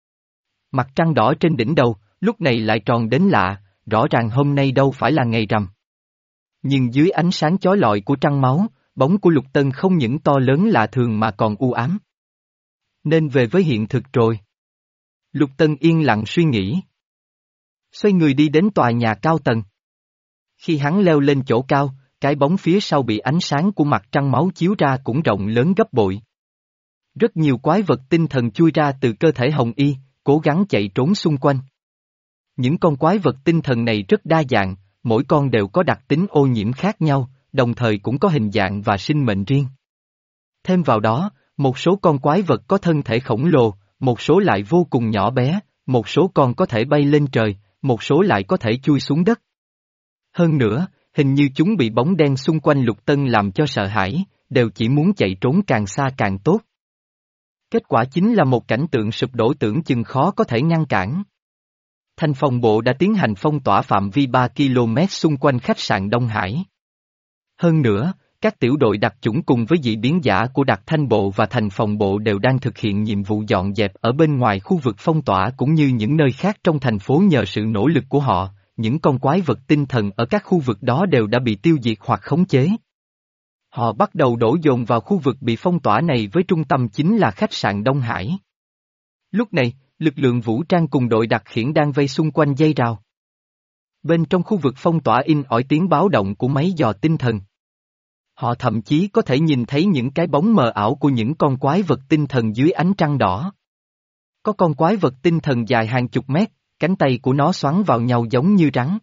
Mặt trăng đỏ trên đỉnh đầu, lúc này lại tròn đến lạ, rõ ràng hôm nay đâu phải là ngày rằm. Nhưng dưới ánh sáng chói lọi của trăng máu, bóng của Lục Tân không những to lớn lạ thường mà còn u ám. Nên về với hiện thực rồi. Lục Tân yên lặng suy nghĩ. Xoay người đi đến tòa nhà cao tầng. Khi hắn leo lên chỗ cao, cái bóng phía sau bị ánh sáng của mặt trăng máu chiếu ra cũng rộng lớn gấp bội. Rất nhiều quái vật tinh thần chui ra từ cơ thể Hồng Y, cố gắng chạy trốn xung quanh. Những con quái vật tinh thần này rất đa dạng, mỗi con đều có đặc tính ô nhiễm khác nhau, đồng thời cũng có hình dạng và sinh mệnh riêng. Thêm vào đó, một số con quái vật có thân thể khổng lồ, một số lại vô cùng nhỏ bé, một số con có thể bay lên trời, một số lại có thể chui xuống đất. Hơn nữa, hình như chúng bị bóng đen xung quanh Lục Tân làm cho sợ hãi, đều chỉ muốn chạy trốn càng xa càng tốt. Kết quả chính là một cảnh tượng sụp đổ tưởng chừng khó có thể ngăn cản. Thành phòng bộ đã tiến hành phong tỏa phạm vi ba ki lô mét xung quanh khách sạn Đông Hải. Hơn nữa, các tiểu đội đặc chủng cùng với dị biến giả của đặc thanh bộ và thành phòng bộ đều đang thực hiện nhiệm vụ dọn dẹp ở bên ngoài khu vực phong tỏa cũng như những nơi khác trong thành phố nhờ sự nỗ lực của họ, những con quái vật tinh thần ở các khu vực đó đều đã bị tiêu diệt hoặc khống chế. Họ bắt đầu đổ dồn vào khu vực bị phong tỏa này với trung tâm chính là khách sạn Đông Hải. Lúc này, lực lượng vũ trang cùng đội đặc khiển đang vây xung quanh dây rào. Bên trong khu vực phong tỏa in ỏi tiếng báo động của máy dò tinh thần. Họ thậm chí có thể nhìn thấy những cái bóng mờ ảo của những con quái vật tinh thần dưới ánh trăng đỏ. Có con quái vật tinh thần dài hàng chục mét, cánh tay của nó xoắn vào nhau giống như rắn.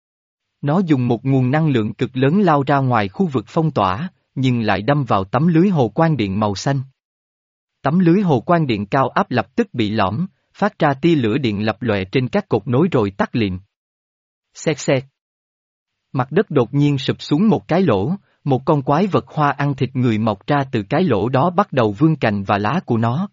Nó dùng một nguồn năng lượng cực lớn lao ra ngoài khu vực phong tỏa, nhưng lại đâm vào tấm lưới hồ quang điện màu xanh. Tấm lưới hồ quang điện cao áp lập tức bị lõm, phát ra tia lửa điện lập lòe trên các cột nối rồi tắt liệm. Xẹt xẹt. Mặt đất đột nhiên sụp xuống một cái lỗ, một con quái vật hoa ăn thịt người mọc ra từ cái lỗ đó bắt đầu vươn cành và lá của nó.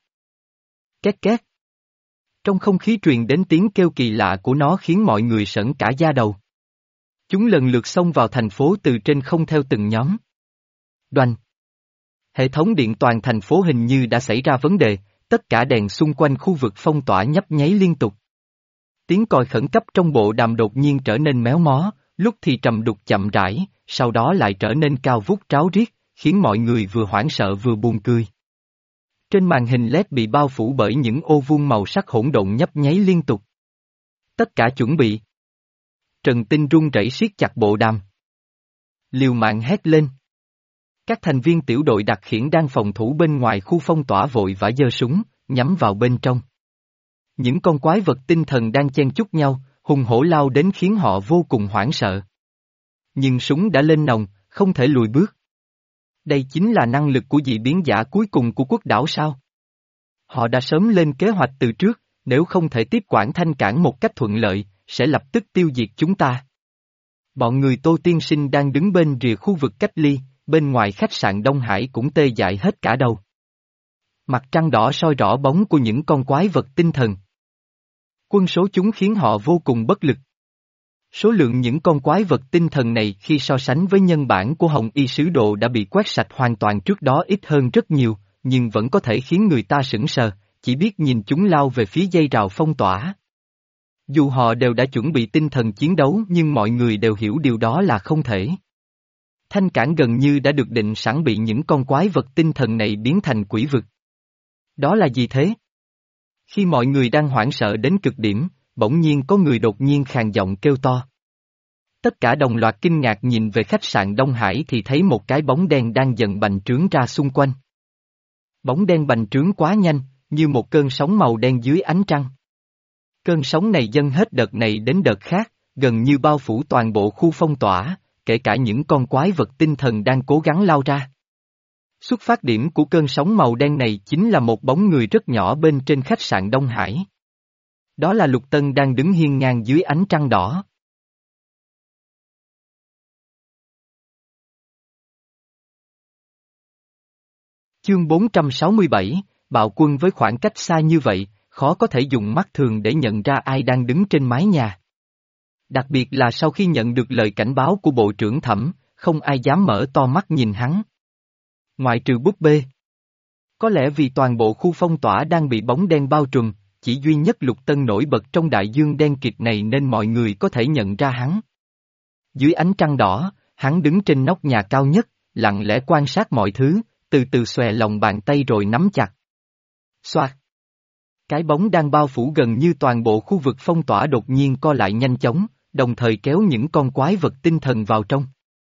Két két. Trong không khí truyền đến tiếng kêu kỳ lạ của nó khiến mọi người sởn cả da đầu. Chúng lần lượt xông vào thành phố từ trên không theo từng nhóm. Đoành. Hệ thống điện toàn thành phố hình như đã xảy ra vấn đề, tất cả đèn xung quanh khu vực phong tỏa nhấp nháy liên tục. Tiếng còi khẩn cấp trong bộ đàm đột nhiên trở nên méo mó, lúc thì trầm đục chậm rãi, sau đó lại trở nên cao vút ráo riết, khiến mọi người vừa hoảng sợ vừa buồn cười. Trên màn hình led bị bao phủ bởi những ô vuông màu sắc hỗn độn nhấp nháy liên tục. Tất cả chuẩn bị. Trần Tinh run rẩy siết chặt bộ đàm. Liều mạng hét lên. Các thành viên tiểu đội đặc khiển đang phòng thủ bên ngoài khu phong tỏa vội vã giơ súng, nhắm vào bên trong. Những con quái vật tinh thần đang chen chúc nhau, hùng hổ lao đến khiến họ vô cùng hoảng sợ. Nhưng súng đã lên nòng, không thể lùi bước. Đây chính là năng lực của dị biến giả cuối cùng của quốc đảo sao? Họ đã sớm lên kế hoạch từ trước, nếu không thể tiếp quản Thanh Cảng một cách thuận lợi, sẽ lập tức tiêu diệt chúng ta. Bọn người Tô Tiên Sinh đang đứng bên rìa khu vực cách ly, bên ngoài khách sạn Đông Hải cũng tê dại hết cả đầu. Mặt trăng đỏ soi rõ bóng của những con quái vật tinh thần. Quân số chúng khiến họ vô cùng bất lực. Số lượng những con quái vật tinh thần này khi so sánh với nhân bản của Hồng Y Sứ Đồ đã bị quét sạch hoàn toàn trước đó ít hơn rất nhiều, nhưng vẫn có thể khiến người ta sững sờ, chỉ biết nhìn chúng lao về phía dây rào phong tỏa. Dù họ đều đã chuẩn bị tinh thần chiến đấu nhưng mọi người đều hiểu điều đó là không thể. Thanh Cảng gần như đã được định sẵn bị những con quái vật tinh thần này biến thành quỷ vực. Đó là gì thế? Khi mọi người đang hoảng sợ đến cực điểm, bỗng nhiên có người đột nhiên khàn giọng kêu to. Tất cả đồng loạt kinh ngạc nhìn về khách sạn Đông Hải thì thấy một cái bóng đen đang dần bành trướng ra xung quanh. Bóng đen bành trướng quá nhanh, như một cơn sóng màu đen dưới ánh trăng. Cơn sóng này dâng hết đợt này đến đợt khác, gần như bao phủ toàn bộ khu phong tỏa, kể cả những con quái vật tinh thần đang cố gắng lao ra. Xuất phát điểm của cơn sóng màu đen này chính là một bóng người rất nhỏ bên trên khách sạn Đông Hải. Đó là Lục Tân đang đứng hiên ngang dưới ánh trăng đỏ. Chương bốn trăm sáu mươi bảy, bạo quân. Với khoảng cách xa như vậy, khó có thể dùng mắt thường để nhận ra ai đang đứng trên mái nhà. Đặc biệt là sau khi nhận được lời cảnh báo của Bộ trưởng Thẩm, không ai dám mở to mắt nhìn hắn. Ngoại trừ búp bê. Có lẽ vì toàn bộ khu phong tỏa đang bị bóng đen bao trùm, chỉ duy nhất Lục Tân nổi bật trong đại dương đen kịt này nên mọi người có thể nhận ra hắn. Dưới ánh trăng đỏ, hắn đứng trên nóc nhà cao nhất, lặng lẽ quan sát mọi thứ, từ từ xòe lòng bàn tay rồi nắm chặt. Xoạt. Cái bóng đang bao phủ gần như toàn bộ khu vực phong tỏa đột nhiên co lại nhanh chóng, đồng thời kéo những con quái vật tinh thần vào trong.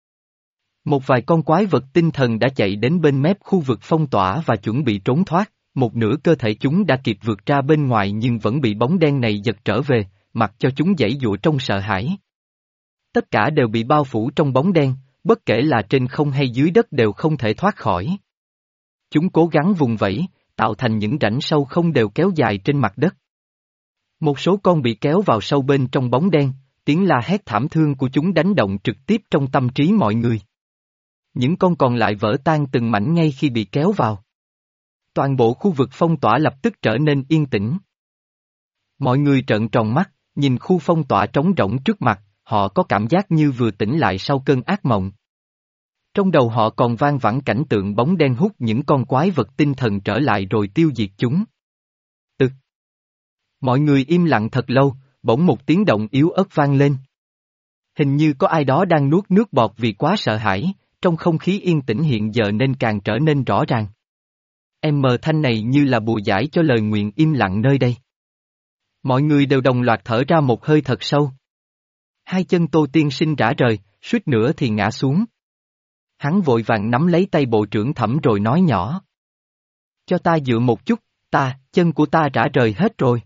Một vài con quái vật tinh thần đã chạy đến bên mép khu vực phong tỏa và chuẩn bị trốn thoát, một nửa cơ thể chúng đã kịp vượt ra bên ngoài nhưng vẫn bị bóng đen này giật trở về, mặc cho chúng giãy giụa trong sợ hãi. Tất cả đều bị bao phủ trong bóng đen, bất kể là trên không hay dưới đất đều không thể thoát khỏi. Chúng cố gắng vùng vẫy, tạo thành những rãnh sâu không đều kéo dài trên mặt đất. Một số con bị kéo vào sâu bên trong bóng đen, tiếng la hét thảm thương của chúng đánh động trực tiếp trong tâm trí mọi người. Những con còn lại vỡ tan từng mảnh ngay khi bị kéo vào. Toàn bộ khu vực phong tỏa lập tức trở nên yên tĩnh. Mọi người trợn tròn mắt, nhìn khu phong tỏa trống rỗng trước mặt, họ có cảm giác như vừa tỉnh lại sau cơn ác mộng. Trong đầu họ còn vang vẳng cảnh tượng bóng đen hút những con quái vật tinh thần trở lại rồi tiêu diệt chúng. Ực. Mọi người im lặng thật lâu, bỗng một tiếng động yếu ớt vang lên. Hình như có ai đó đang nuốt nước bọt vì quá sợ hãi, trong không khí yên tĩnh hiện giờ nên càng trở nên rõ ràng. Em mờ thanh này như là bùa giải cho lời nguyện im lặng nơi đây. Mọi người đều đồng loạt thở ra một hơi thật sâu. Hai chân Tô Tiên Sinh rã rời, suýt nữa thì ngã xuống. Hắn vội vàng nắm lấy tay Bộ trưởng Thẩm rồi nói nhỏ. Cho ta dựa một chút, ta, chân của ta rã rời hết rồi.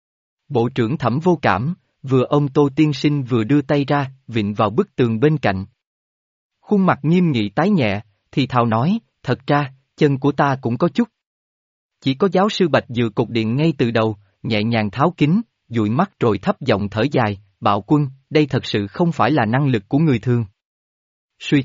Bộ trưởng Thẩm vô cảm, vừa ôm Tô Tiên Sinh vừa đưa tay ra, vịn vào bức tường bên cạnh. Khuôn mặt nghiêm nghị tái nhẹ, thì thào nói, thật ra, chân của ta cũng có chút. Chỉ có giáo sư Bạch dựa cục điện ngay từ đầu, nhẹ nhàng tháo kính, dụi mắt rồi thấp giọng thở dài, bạo quân, đây thật sự không phải là năng lực của người thường. Suýt.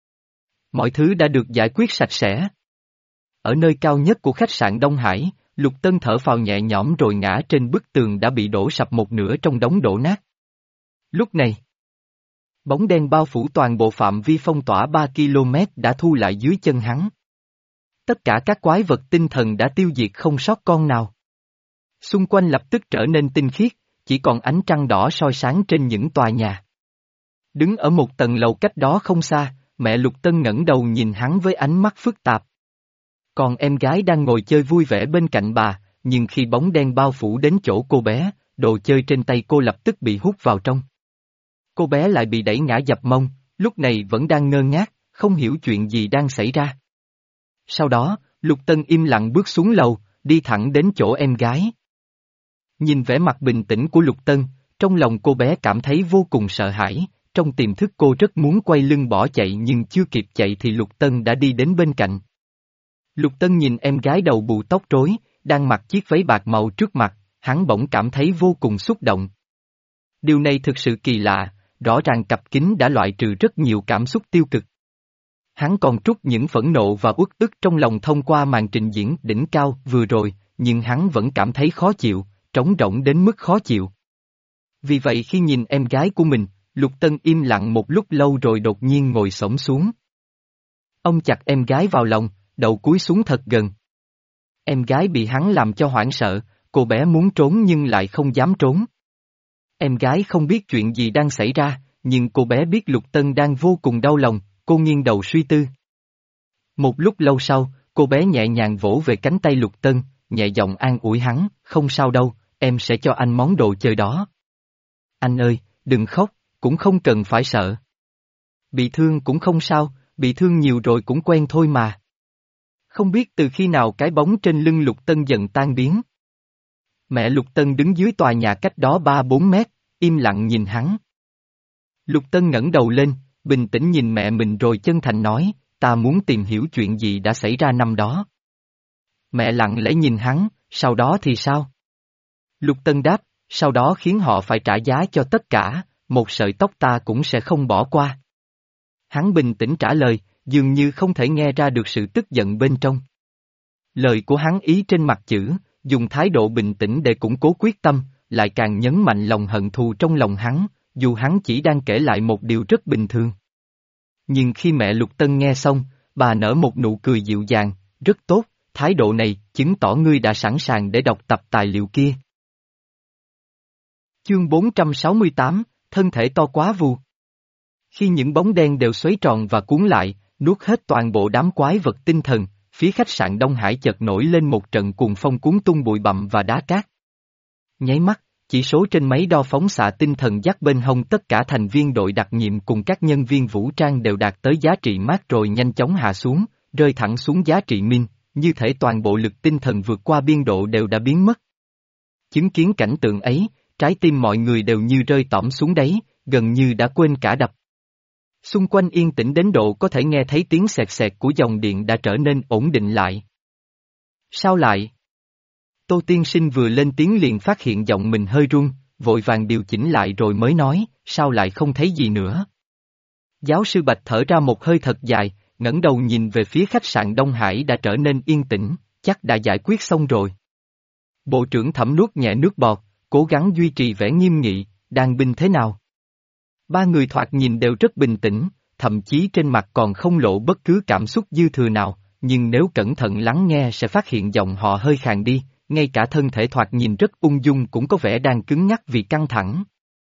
Mọi thứ đã được giải quyết sạch sẽ. Ở nơi cao nhất của khách sạn Đông Hải, Lục Tân thở phào nhẹ nhõm rồi ngã trên bức tường đã bị đổ sập một nửa trong đống đổ nát. Lúc này, bóng đen bao phủ toàn bộ phạm vi phong tỏa ba ki lô mét đã thu lại dưới chân hắn. Tất cả các quái vật tinh thần đã tiêu diệt không sót con nào. Xung quanh lập tức trở nên tinh khiết, chỉ còn ánh trăng đỏ soi sáng trên những tòa nhà. Đứng ở một tầng lầu cách đó không xa, mẹ Lục Tân ngẩng đầu nhìn hắn với ánh mắt phức tạp. Còn em gái đang ngồi chơi vui vẻ bên cạnh bà, nhưng khi bóng đen bao phủ đến chỗ cô bé, đồ chơi trên tay cô lập tức bị hút vào trong. Cô bé lại bị đẩy ngã dập mông, lúc này vẫn đang ngơ ngác, không hiểu chuyện gì đang xảy ra. Sau đó, Lục Tân im lặng bước xuống lầu, đi thẳng đến chỗ em gái. Nhìn vẻ mặt bình tĩnh của Lục Tân, trong lòng cô bé cảm thấy vô cùng sợ hãi, trong tiềm thức cô rất muốn quay lưng bỏ chạy nhưng chưa kịp chạy thì Lục Tân đã đi đến bên cạnh. Lục Tân nhìn em gái đầu bù tóc rối, đang mặc chiếc váy bạc màu trước mặt, hắn bỗng cảm thấy vô cùng xúc động. Điều này thực sự kỳ lạ, rõ ràng cặp kính đã loại trừ rất nhiều cảm xúc tiêu cực. Hắn còn trút những phẫn nộ và uất ức trong lòng thông qua màn trình diễn đỉnh cao vừa rồi, nhưng hắn vẫn cảm thấy khó chịu, trống rỗng đến mức khó chịu. Vì vậy khi nhìn em gái của mình, Lục Tân im lặng một lúc lâu rồi đột nhiên ngồi xổm xuống. Ông chặt em gái vào lòng, đầu cúi xuống thật gần. Em gái bị hắn làm cho hoảng sợ, cô bé muốn trốn nhưng lại không dám trốn. Em gái không biết chuyện gì đang xảy ra, nhưng cô bé biết Lục Tân đang vô cùng đau lòng, cô nghiêng đầu suy tư. Một lúc lâu sau, cô bé nhẹ nhàng vỗ về cánh tay Lục Tân, nhẹ giọng an ủi hắn, không sao đâu, em sẽ cho anh món đồ chơi đó. Anh ơi, đừng khóc, cũng không cần phải sợ. Bị thương cũng không sao, bị thương nhiều rồi cũng quen thôi mà. Không biết từ khi nào cái bóng trên lưng Lục Tân dần tan biến. Mẹ Lục Tân đứng dưới tòa nhà cách đó ba bốn mét, im lặng nhìn hắn. Lục Tân ngẩng đầu lên, bình tĩnh nhìn mẹ mình rồi chân thành nói, ta muốn tìm hiểu chuyện gì đã xảy ra năm đó. Mẹ lặng lẽ nhìn hắn, sau đó thì sao? Lục Tân đáp, sau đó khiến họ phải trả giá cho tất cả, một sợi tóc ta cũng sẽ không bỏ qua. Hắn bình tĩnh trả lời, dường như không thể nghe ra được sự tức giận bên trong. Lời của hắn ý trên mặt chữ, dùng thái độ bình tĩnh để củng cố quyết tâm, lại càng nhấn mạnh lòng hận thù trong lòng hắn, dù hắn chỉ đang kể lại một điều rất bình thường. Nhưng khi mẹ Lục Tân nghe xong, bà nở một nụ cười dịu dàng, rất tốt, thái độ này chứng tỏ ngươi đã sẵn sàng để đọc tập tài liệu kia. Chương bốn trăm sáu mươi tám, thân thể to quá vù. Khi những bóng đen đều xoáy tròn và cuốn lại, nuốt hết toàn bộ đám quái vật tinh thần, phía khách sạn Đông Hải chợt nổi lên một trận cuồng phong cuốn tung bụi bặm và đá cát. Nháy mắt, chỉ số trên máy đo phóng xạ tinh thần dắt bên hông tất cả thành viên đội đặc nhiệm cùng các nhân viên vũ trang đều đạt tới giá trị mát rồi nhanh chóng hạ xuống, rơi thẳng xuống giá trị min, như thể toàn bộ lực tinh thần vượt qua biên độ đều đã biến mất. Chứng kiến cảnh tượng ấy, trái tim mọi người đều như rơi tõm xuống đáy, gần như đã quên cả đập. Xung quanh yên tĩnh đến độ có thể nghe thấy tiếng xẹt xẹt của dòng điện đã trở nên ổn định lại. Sao lại? Tô Tiên Sinh vừa lên tiếng liền phát hiện giọng mình hơi run, vội vàng điều chỉnh lại rồi mới nói, sao lại không thấy gì nữa? Giáo sư Bạch thở ra một hơi thật dài, ngẩng đầu nhìn về phía khách sạn Đông Hải đã trở nên yên tĩnh, chắc đã giải quyết xong rồi. Bộ trưởng Thẩm nuốt nhẹ nước bọt, cố gắng duy trì vẻ nghiêm nghị, đàn binh thế nào? Ba người thoạt nhìn đều rất bình tĩnh, thậm chí trên mặt còn không lộ bất cứ cảm xúc dư thừa nào, nhưng nếu cẩn thận lắng nghe sẽ phát hiện giọng họ hơi khàn đi, ngay cả thân thể thoạt nhìn rất ung dung cũng có vẻ đang cứng nhắc vì căng thẳng.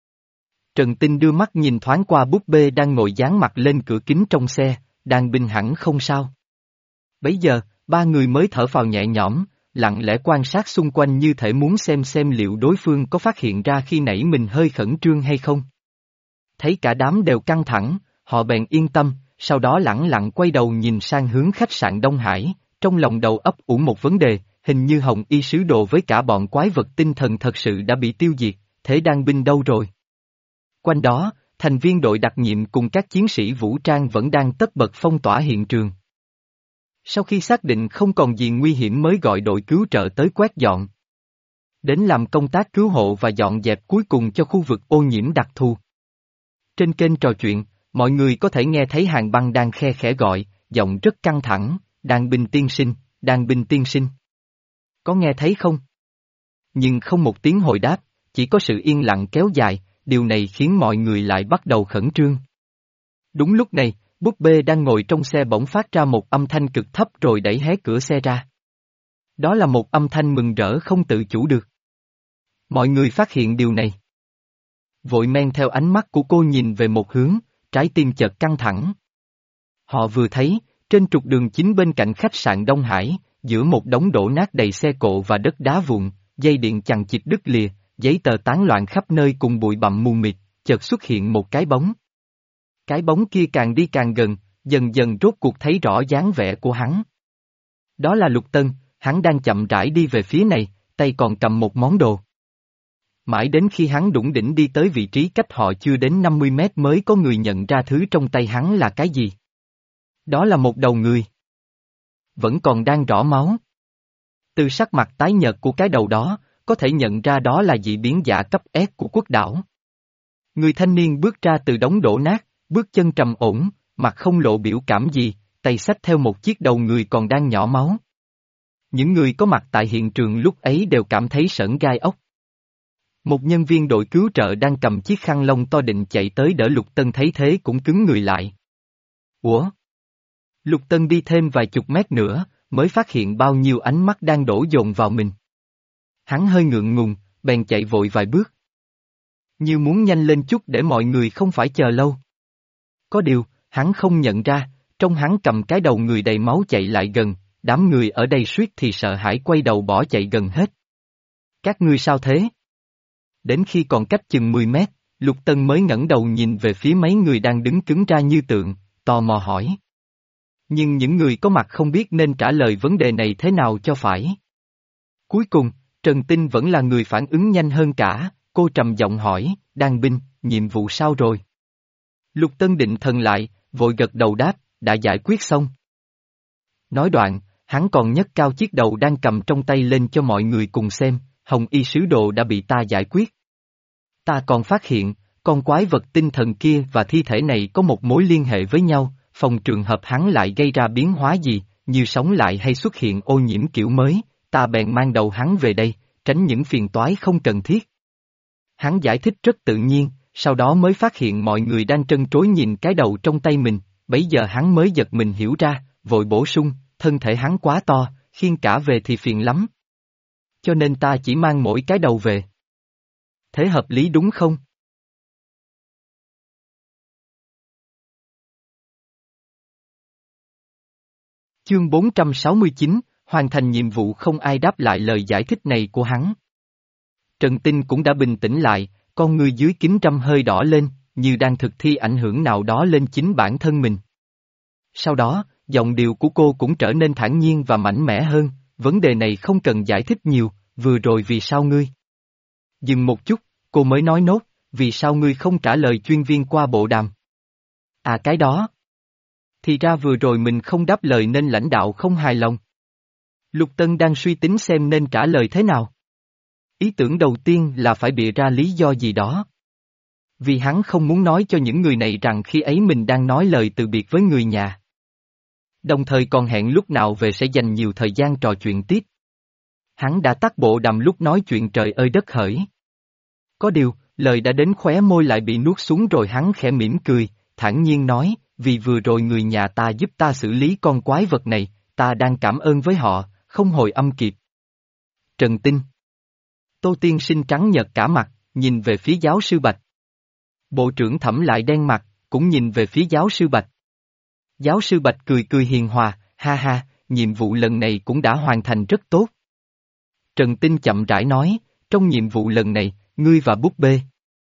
Trần Tinh đưa mắt nhìn thoáng qua búp bê đang ngồi dán mặt lên cửa kính trong xe, đàn binh hẳn không sao. Bấy giờ, ba người mới thở phào nhẹ nhõm, lặng lẽ quan sát xung quanh như thể muốn xem xem liệu đối phương có phát hiện ra khi nãy mình hơi khẩn trương hay không. Thấy cả đám đều căng thẳng, họ bèn yên tâm, sau đó lẳng lặng quay đầu nhìn sang hướng khách sạn Đông Hải, trong lòng đầu ấp ủ một vấn đề, hình như Hồng Y sứ đồ với cả bọn quái vật tinh thần thật sự đã bị tiêu diệt, thế đàn binh đâu rồi? Quanh đó, thành viên đội đặc nhiệm cùng các chiến sĩ vũ trang vẫn đang tất bật phong tỏa hiện trường. Sau khi xác định không còn gì nguy hiểm mới gọi đội cứu trợ tới quét dọn. Đến làm công tác cứu hộ và dọn dẹp cuối cùng cho khu vực ô nhiễm đặc thù. Trên kênh trò chuyện, mọi người có thể nghe thấy Hàng Băng đang khe khẽ gọi, giọng rất căng thẳng, đàn binh tiên sinh, đàn binh tiên sinh. Có nghe thấy không? Nhưng không một tiếng hồi đáp, chỉ có sự yên lặng kéo dài, điều này khiến mọi người lại bắt đầu khẩn trương. Đúng lúc này, búp bê đang ngồi trong xe bỗng phát ra một âm thanh cực thấp rồi đẩy hé cửa xe ra. Đó là một âm thanh mừng rỡ không tự chủ được. Mọi người phát hiện điều này. Vội men theo ánh mắt của cô nhìn về một hướng, trái tim chợt căng thẳng. Họ vừa thấy, trên trục đường chính bên cạnh khách sạn Đông Hải, giữa một đống đổ nát đầy xe cộ và đất đá vụn, dây điện chằng chịt đứt lìa, giấy tờ tán loạn khắp nơi cùng bụi bặm mù mịt, chợt xuất hiện một cái bóng. Cái bóng kia càng đi càng gần, dần dần rốt cuộc thấy rõ dáng vẻ của hắn. Đó là Lục Tân, hắn đang chậm rãi đi về phía này, tay còn cầm một món đồ. Mãi đến khi hắn đủng đỉnh đi tới vị trí cách họ chưa đến năm mươi mét mới có người nhận ra thứ trong tay hắn là cái gì. Đó là một đầu người. Vẫn còn đang rỏ máu. Từ sắc mặt tái nhợt của cái đầu đó, có thể nhận ra đó là dị biến giả cấp S của quốc đảo. Người thanh niên bước ra từ đống đổ nát, bước chân trầm ổn, mặt không lộ biểu cảm gì, tay xách theo một chiếc đầu người còn đang nhỏ máu. Những người có mặt tại hiện trường lúc ấy đều cảm thấy sởn gai ốc. Một nhân viên đội cứu trợ đang cầm chiếc khăn lông to định chạy tới đỡ Lục Tân thấy thế cũng cứng người lại. Ủa? Lục Tân đi thêm vài chục mét nữa, mới phát hiện bao nhiêu ánh mắt đang đổ dồn vào mình. Hắn hơi ngượng ngùng, bèn chạy vội vài bước. Như muốn nhanh lên chút để mọi người không phải chờ lâu. Có điều, hắn không nhận ra, trong hắn cầm cái đầu người đầy máu chạy lại gần, đám người ở đây suýt thì sợ hãi quay đầu bỏ chạy gần hết. Các ngươi sao thế? Đến khi còn cách chừng mười mét, Lục Tân mới ngẩng đầu nhìn về phía mấy người đang đứng cứng ra như tượng, tò mò hỏi. Nhưng những người có mặt không biết nên trả lời vấn đề này thế nào cho phải. Cuối cùng, Trần Tinh vẫn là người phản ứng nhanh hơn cả, cô trầm giọng hỏi, Đan binh, nhiệm vụ sao rồi? Lục Tân định thần lại, vội gật đầu đáp, đã giải quyết xong. Nói đoạn, hắn còn nhấc cao chiếc đầu đang cầm trong tay lên cho mọi người cùng xem, Hồng Y sứ đồ đã bị ta giải quyết. Ta còn phát hiện, con quái vật tinh thần kia và thi thể này có một mối liên hệ với nhau, phòng trường hợp hắn lại gây ra biến hóa gì, như sống lại hay xuất hiện ô nhiễm kiểu mới, ta bèn mang đầu hắn về đây, tránh những phiền toái không cần thiết. Hắn giải thích rất tự nhiên, sau đó mới phát hiện mọi người đang trân trối nhìn cái đầu trong tay mình, bấy giờ hắn mới giật mình hiểu ra, vội bổ sung, thân thể hắn quá to, khiêng cả về thì phiền lắm. Cho nên ta chỉ mang mỗi cái đầu về. Thế hợp lý đúng không? Chương bốn trăm sáu mươi chín, hoàn thành nhiệm vụ không ai đáp lại lời giải thích này của hắn. Trần Tinh cũng đã bình tĩnh lại, con người dưới kính râm hơi đỏ lên, như đang thực thi ảnh hưởng nào đó lên chính bản thân mình. Sau đó, giọng điệu của cô cũng trở nên thản nhiên và mạnh mẽ hơn, vấn đề này không cần giải thích nhiều, vừa rồi vì sao ngươi? Dừng một chút, cô mới nói nốt, vì sao ngươi không trả lời chuyên viên qua bộ đàm? À cái đó. Thì ra vừa rồi mình không đáp lời nên lãnh đạo không hài lòng. Lục Tân đang suy tính xem nên trả lời thế nào. Ý tưởng đầu tiên là phải bịa ra lý do gì đó. Vì hắn không muốn nói cho những người này rằng khi ấy mình đang nói lời từ biệt với người nhà. Đồng thời còn hẹn lúc nào về sẽ dành nhiều thời gian trò chuyện tiếp. Hắn đã tắt bộ đàm lúc nói chuyện trời ơi đất hỡi. Có điều, lời đã đến khóe môi lại bị nuốt xuống rồi hắn khẽ mỉm cười, thản nhiên nói, vì vừa rồi người nhà ta giúp ta xử lý con quái vật này, ta đang cảm ơn với họ, không hồi âm kịp. Trần Tinh. Tô Tiên Sinh trắng nhợt cả mặt, nhìn về phía giáo sư Bạch. Bộ trưởng Thẩm lại đen mặt, cũng nhìn về phía giáo sư Bạch. Giáo sư Bạch cười cười hiền hòa, ha ha, nhiệm vụ lần này cũng đã hoàn thành rất tốt. Trần Tinh chậm rãi nói, trong nhiệm vụ lần này, ngươi và búp bê.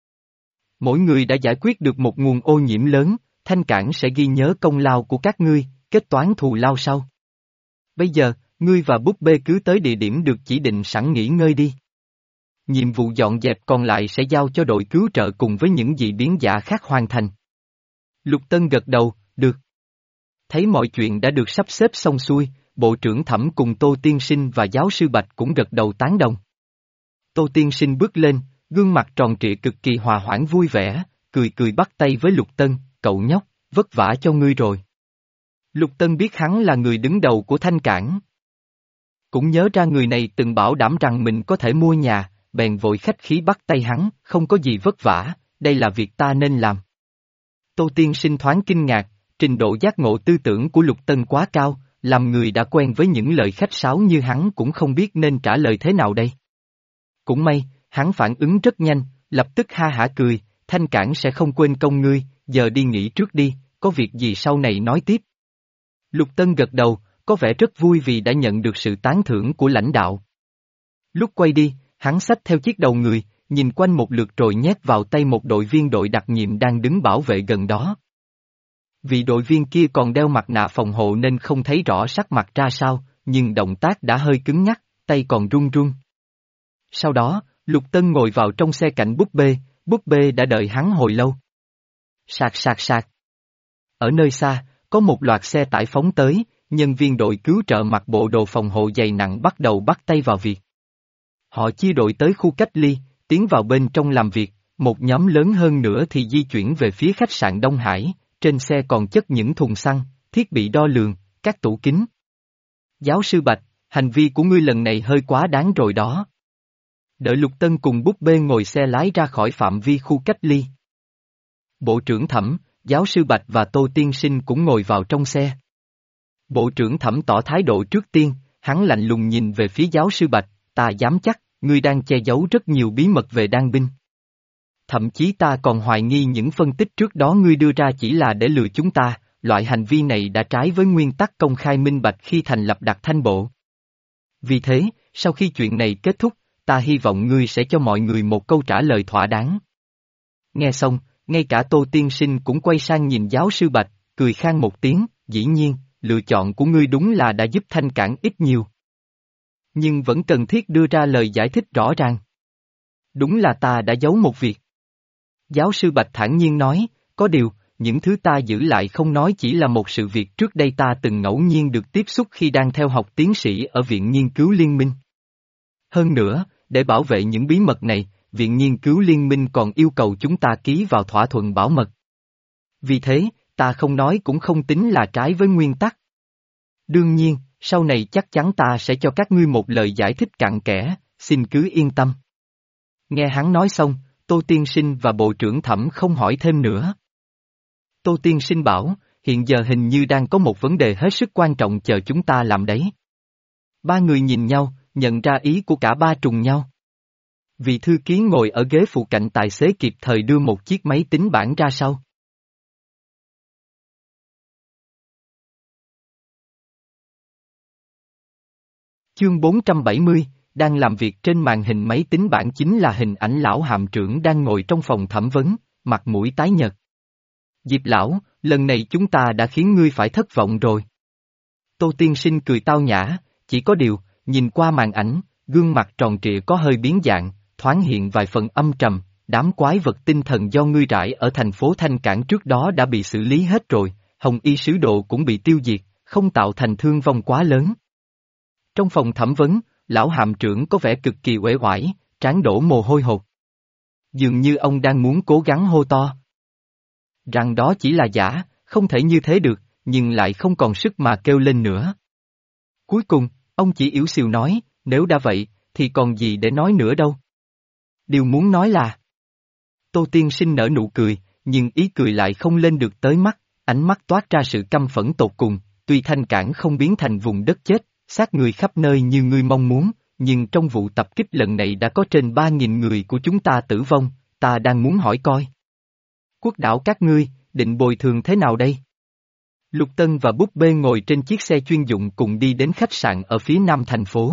Mỗi người đã giải quyết được một nguồn ô nhiễm lớn, Thanh Cảng sẽ ghi nhớ công lao của các ngươi, kết toán thù lao sau. Bây giờ, ngươi và búp bê cứ tới địa điểm được chỉ định sẵn nghỉ ngơi đi. Nhiệm vụ dọn dẹp còn lại sẽ giao cho đội cứu trợ cùng với những dị biến giả khác hoàn thành. Lục Tân gật đầu, được. Thấy mọi chuyện đã được sắp xếp xong xuôi, Bộ trưởng Thẩm cùng Tô Tiên Sinh và giáo sư Bạch cũng gật đầu tán đồng. Tô Tiên Sinh bước lên, gương mặt tròn trịa cực kỳ hòa hoãn vui vẻ, cười cười bắt tay với Lục Tân, cậu nhóc, vất vả cho ngươi rồi. Lục Tân biết hắn là người đứng đầu của Thanh Cảng. Cũng nhớ ra người này từng bảo đảm rằng mình có thể mua nhà, bèn vội khách khí bắt tay hắn, không có gì vất vả, đây là việc ta nên làm. Tô Tiên Sinh thoáng kinh ngạc, trình độ giác ngộ tư tưởng của Lục Tân quá cao, làm người đã quen với những lời khách sáo như hắn cũng không biết nên trả lời thế nào đây. Cũng may, hắn phản ứng rất nhanh, lập tức ha hả cười, Thanh Cảng sẽ không quên công ngươi, giờ đi nghỉ trước đi, có việc gì sau này nói tiếp. Lục Tân gật đầu, có vẻ rất vui vì đã nhận được sự tán thưởng của lãnh đạo. Lúc quay đi, hắn xách theo chiếc đầu người, nhìn quanh một lượt rồi nhét vào tay một đội viên đội đặc nhiệm đang đứng bảo vệ gần đó. Vị đội viên kia còn đeo mặt nạ phòng hộ nên không thấy rõ sắc mặt ra sao, nhưng động tác đã hơi cứng nhắc, tay còn run run. Sau đó, Lục Tân ngồi vào trong xe cạnh búp bê, búp bê đã đợi hắn hồi lâu. Sạc sạc sạc. Ở nơi xa, có một loạt xe tải phóng tới, nhân viên đội cứu trợ mặc bộ đồ phòng hộ dày nặng bắt đầu bắt tay vào việc. Họ chia đội tới khu cách ly, tiến vào bên trong làm việc, một nhóm lớn hơn nữa thì di chuyển về phía khách sạn Đông Hải, trên xe còn chất những thùng xăng, thiết bị đo lường, các tủ kính. Giáo sư Bạch, hành vi của ngươi lần này hơi quá đáng rồi đó. Đợi Lục Tân cùng búp bê ngồi xe lái ra khỏi phạm vi khu cách ly. Bộ trưởng Thẩm, giáo sư Bạch và Tô Tiên Sinh cũng ngồi vào trong xe. Bộ trưởng Thẩm tỏ thái độ trước tiên, hắn lạnh lùng nhìn về phía giáo sư Bạch, ta dám chắc, ngươi đang che giấu rất nhiều bí mật về đan binh. Thậm chí ta còn hoài nghi những phân tích trước đó ngươi đưa ra chỉ là để lừa chúng ta, loại hành vi này đã trái với nguyên tắc công khai minh bạch khi thành lập Đặc Thanh Bộ. Vì thế, sau khi chuyện này kết thúc, ta hy vọng ngươi sẽ cho mọi người một câu trả lời thỏa đáng. Nghe xong, ngay cả Tô Tiên Sinh cũng quay sang nhìn giáo sư Bạch, cười khan một tiếng, dĩ nhiên, lựa chọn của ngươi đúng là đã giúp Thanh Cảng ít nhiều. Nhưng vẫn cần thiết đưa ra lời giải thích rõ ràng. Đúng là ta đã giấu một việc. Giáo sư Bạch thản nhiên nói, có điều, những thứ ta giữ lại không nói chỉ là một sự việc trước đây ta từng ngẫu nhiên được tiếp xúc khi đang theo học tiến sĩ ở Viện Nghiên cứu Liên minh. Hơn nữa, để bảo vệ những bí mật này, Viện Nghiên cứu Liên minh còn yêu cầu chúng ta ký vào thỏa thuận bảo mật. Vì thế, ta không nói cũng không tính là trái với nguyên tắc. Đương nhiên, sau này chắc chắn ta sẽ cho các ngươi một lời giải thích cặn kẽ, xin cứ yên tâm. Nghe hắn nói xong, Tô Tiên Sinh và Bộ trưởng Thẩm không hỏi thêm nữa. Tô Tiên Sinh bảo, hiện giờ hình như đang có một vấn đề hết sức quan trọng chờ chúng ta làm đấy. Ba người nhìn nhau, nhận ra ý của cả ba trùng nhau. Vị thư ký ngồi ở ghế phụ cạnh tài xế kịp thời đưa một chiếc máy tính bảng ra sau. Chương bốn trăm bảy mươi, đang làm việc trên màn hình máy tính bảng chính là hình ảnh lão hàm trưởng đang ngồi trong phòng thẩm vấn, mặt mũi tái nhợt. Diệp lão, lần này chúng ta đã khiến ngươi phải thất vọng rồi. Tô Tiên Sinh cười tao nhã, chỉ có điều, nhìn qua màn ảnh, gương mặt tròn trịa có hơi biến dạng, thoáng hiện vài phần âm trầm, đám quái vật tinh thần do ngươi rải ở thành phố Thanh Cảng trước đó đã bị xử lý hết rồi, Hồng Y sứ đồ cũng bị tiêu diệt, không tạo thành thương vong quá lớn. Trong phòng thẩm vấn, lão hàm trưởng có vẻ cực kỳ uể oải, trán đổ mồ hôi hột. Dường như ông đang muốn cố gắng hô to. Rằng đó chỉ là giả, không thể như thế được, nhưng lại không còn sức mà kêu lên nữa. Cuối cùng, ông chỉ yếu xìu nói, nếu đã vậy, thì còn gì để nói nữa đâu. Điều muốn nói là... Tô Tiên Sinh nở nụ cười, nhưng ý cười lại không lên được tới mắt, ánh mắt toát ra sự căm phẫn tột cùng, tuy Thanh Cảng không biến thành vùng đất chết, xác người khắp nơi như ngươi mong muốn, nhưng trong vụ tập kích lần này đã có trên ba nghìn người của chúng ta tử vong, ta đang muốn hỏi coi. Quốc đảo các ngươi, định bồi thường thế nào đây? Lục Tân và Búp Bê ngồi trên chiếc xe chuyên dụng cùng đi đến khách sạn ở phía nam thành phố.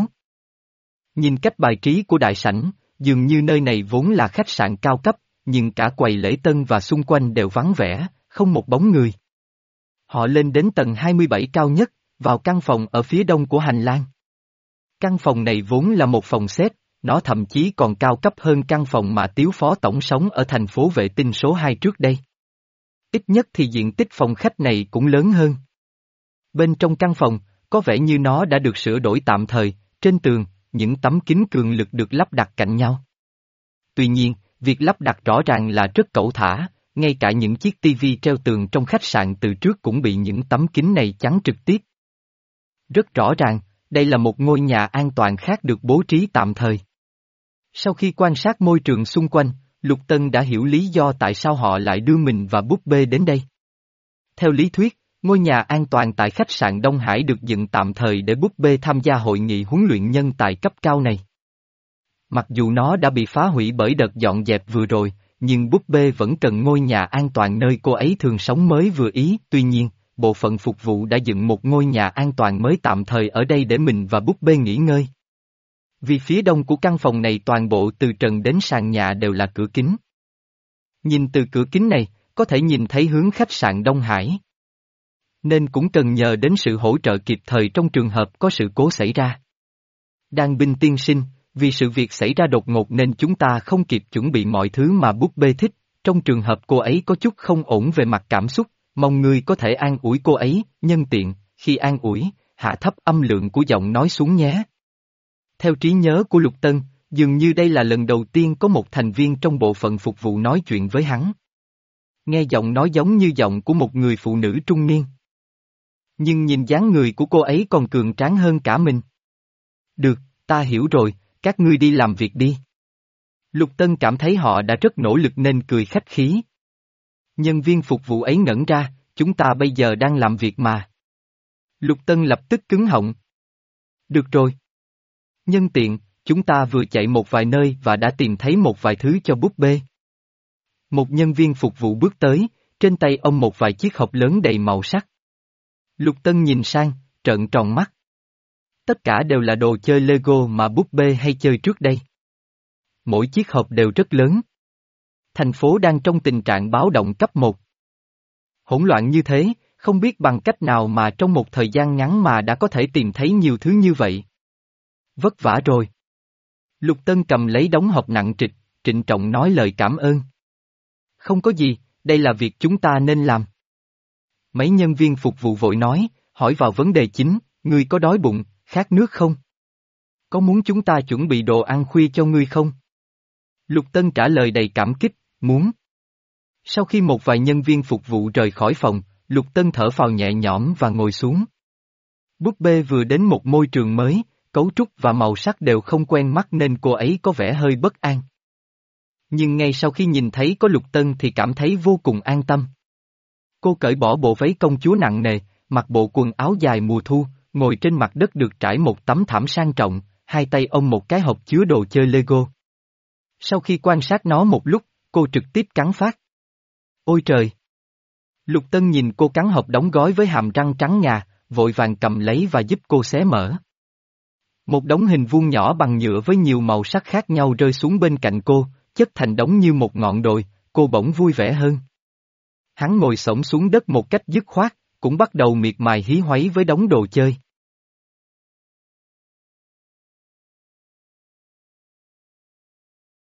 Nhìn cách bài trí của đại sảnh, dường như nơi này vốn là khách sạn cao cấp, nhưng cả quầy lễ tân và xung quanh đều vắng vẻ, không một bóng người. Họ lên đến tầng hai mươi bảy cao nhất, vào căn phòng ở phía đông của hành lang. Căn phòng này vốn là một phòng xếp, nó thậm chí còn cao cấp hơn căn phòng mà Tiếu Phó Tổng sống ở thành phố vệ tinh số hai trước đây. Ít nhất thì diện tích phòng khách này cũng lớn hơn. Bên trong căn phòng, có vẻ như nó đã được sửa đổi tạm thời, trên tường, những tấm kính cường lực được lắp đặt cạnh nhau. Tuy nhiên, việc lắp đặt rõ ràng là rất cẩu thả, ngay cả những chiếc tivi treo tường trong khách sạn từ trước cũng bị những tấm kính này chắn trực tiếp. Rất rõ ràng, đây là một ngôi nhà an toàn khác được bố trí tạm thời. Sau khi quan sát môi trường xung quanh, Lục Tân đã hiểu lý do tại sao họ lại đưa mình và Búp Bê đến đây. Theo lý thuyết, ngôi nhà an toàn tại khách sạn Đông Hải được dựng tạm thời để Búp Bê tham gia hội nghị huấn luyện nhân tài cấp cao này. Mặc dù nó đã bị phá hủy bởi đợt dọn dẹp vừa rồi, nhưng Búp Bê vẫn cần ngôi nhà an toàn nơi cô ấy thường sống mới vừa ý. Tuy nhiên, bộ phận phục vụ đã dựng một ngôi nhà an toàn mới tạm thời ở đây để mình và Búp Bê nghỉ ngơi. Vì phía đông của căn phòng này toàn bộ từ trần đến sàn nhà đều là cửa kính. Nhìn từ cửa kính này, có thể nhìn thấy hướng khách sạn Đông Hải. Nên cũng cần nhờ đến sự hỗ trợ kịp thời trong trường hợp có sự cố xảy ra. Đan binh tiên sinh, vì sự việc xảy ra đột ngột nên chúng ta không kịp chuẩn bị mọi thứ mà Búp Bê thích, trong trường hợp cô ấy có chút không ổn về mặt cảm xúc, mong ngươi có thể an ủi cô ấy, nhân tiện, khi an ủi, hạ thấp âm lượng của giọng nói xuống nhé. Theo trí nhớ của Lục Tân, dường như đây là lần đầu tiên có một thành viên trong bộ phận phục vụ nói chuyện với hắn. Nghe giọng nói giống như giọng của một người phụ nữ trung niên. Nhưng nhìn dáng người của cô ấy còn cường tráng hơn cả mình. Được, ta hiểu rồi, các ngươi đi làm việc đi. Lục Tân cảm thấy họ đã rất nỗ lực nên cười khách khí. Nhân viên phục vụ ấy ngẩn ra, chúng ta bây giờ đang làm việc mà. Lục Tân lập tức cứng họng. Được rồi. Nhân tiện, chúng ta vừa chạy một vài nơi và đã tìm thấy một vài thứ cho Búp Bê. Một nhân viên phục vụ bước tới, trên tay ông một vài chiếc hộp lớn đầy màu sắc. Lục Tân nhìn sang, trợn tròn mắt. Tất cả đều là đồ chơi Lego mà Búp Bê hay chơi trước đây. Mỗi chiếc hộp đều rất lớn. Thành phố đang trong tình trạng báo động cấp một. Hỗn loạn như thế, không biết bằng cách nào mà trong một thời gian ngắn mà đã có thể tìm thấy nhiều thứ như vậy. Vất vả rồi. Lục Tân cầm lấy đống hộp nặng trịch, trịnh trọng nói lời cảm ơn. Không có gì, đây là việc chúng ta nên làm. Mấy nhân viên phục vụ vội nói, hỏi vào vấn đề chính, ngươi có đói bụng, khát nước không? Có muốn chúng ta chuẩn bị đồ ăn khuya cho ngươi không? Lục Tân trả lời đầy cảm kích, muốn. Sau khi một vài nhân viên phục vụ rời khỏi phòng, Lục Tân thở phào nhẹ nhõm và ngồi xuống. Búp bê vừa đến một môi trường mới, cấu trúc và màu sắc đều không quen mắt nên cô ấy có vẻ hơi bất an. Nhưng ngay sau khi nhìn thấy có Lục Tân thì cảm thấy vô cùng an tâm. Cô cởi bỏ bộ váy công chúa nặng nề, mặc bộ quần áo dài mùa thu, ngồi trên mặt đất được trải một tấm thảm sang trọng, hai tay ôm một cái hộp chứa đồ chơi Lego. Sau khi quan sát nó một lúc, cô trực tiếp cắn phát. Ôi trời! Lục Tân nhìn cô cắn hộp đóng gói với hàm răng trắng ngà, vội vàng cầm lấy và giúp cô xé mở. Một đống hình vuông nhỏ bằng nhựa với nhiều màu sắc khác nhau rơi xuống bên cạnh cô, chất thành đống như một ngọn đồi, cô bỗng vui vẻ hơn. Hắn ngồi xổm xuống đất một cách dứt khoát, cũng bắt đầu miệt mài hí hoáy với đống đồ chơi.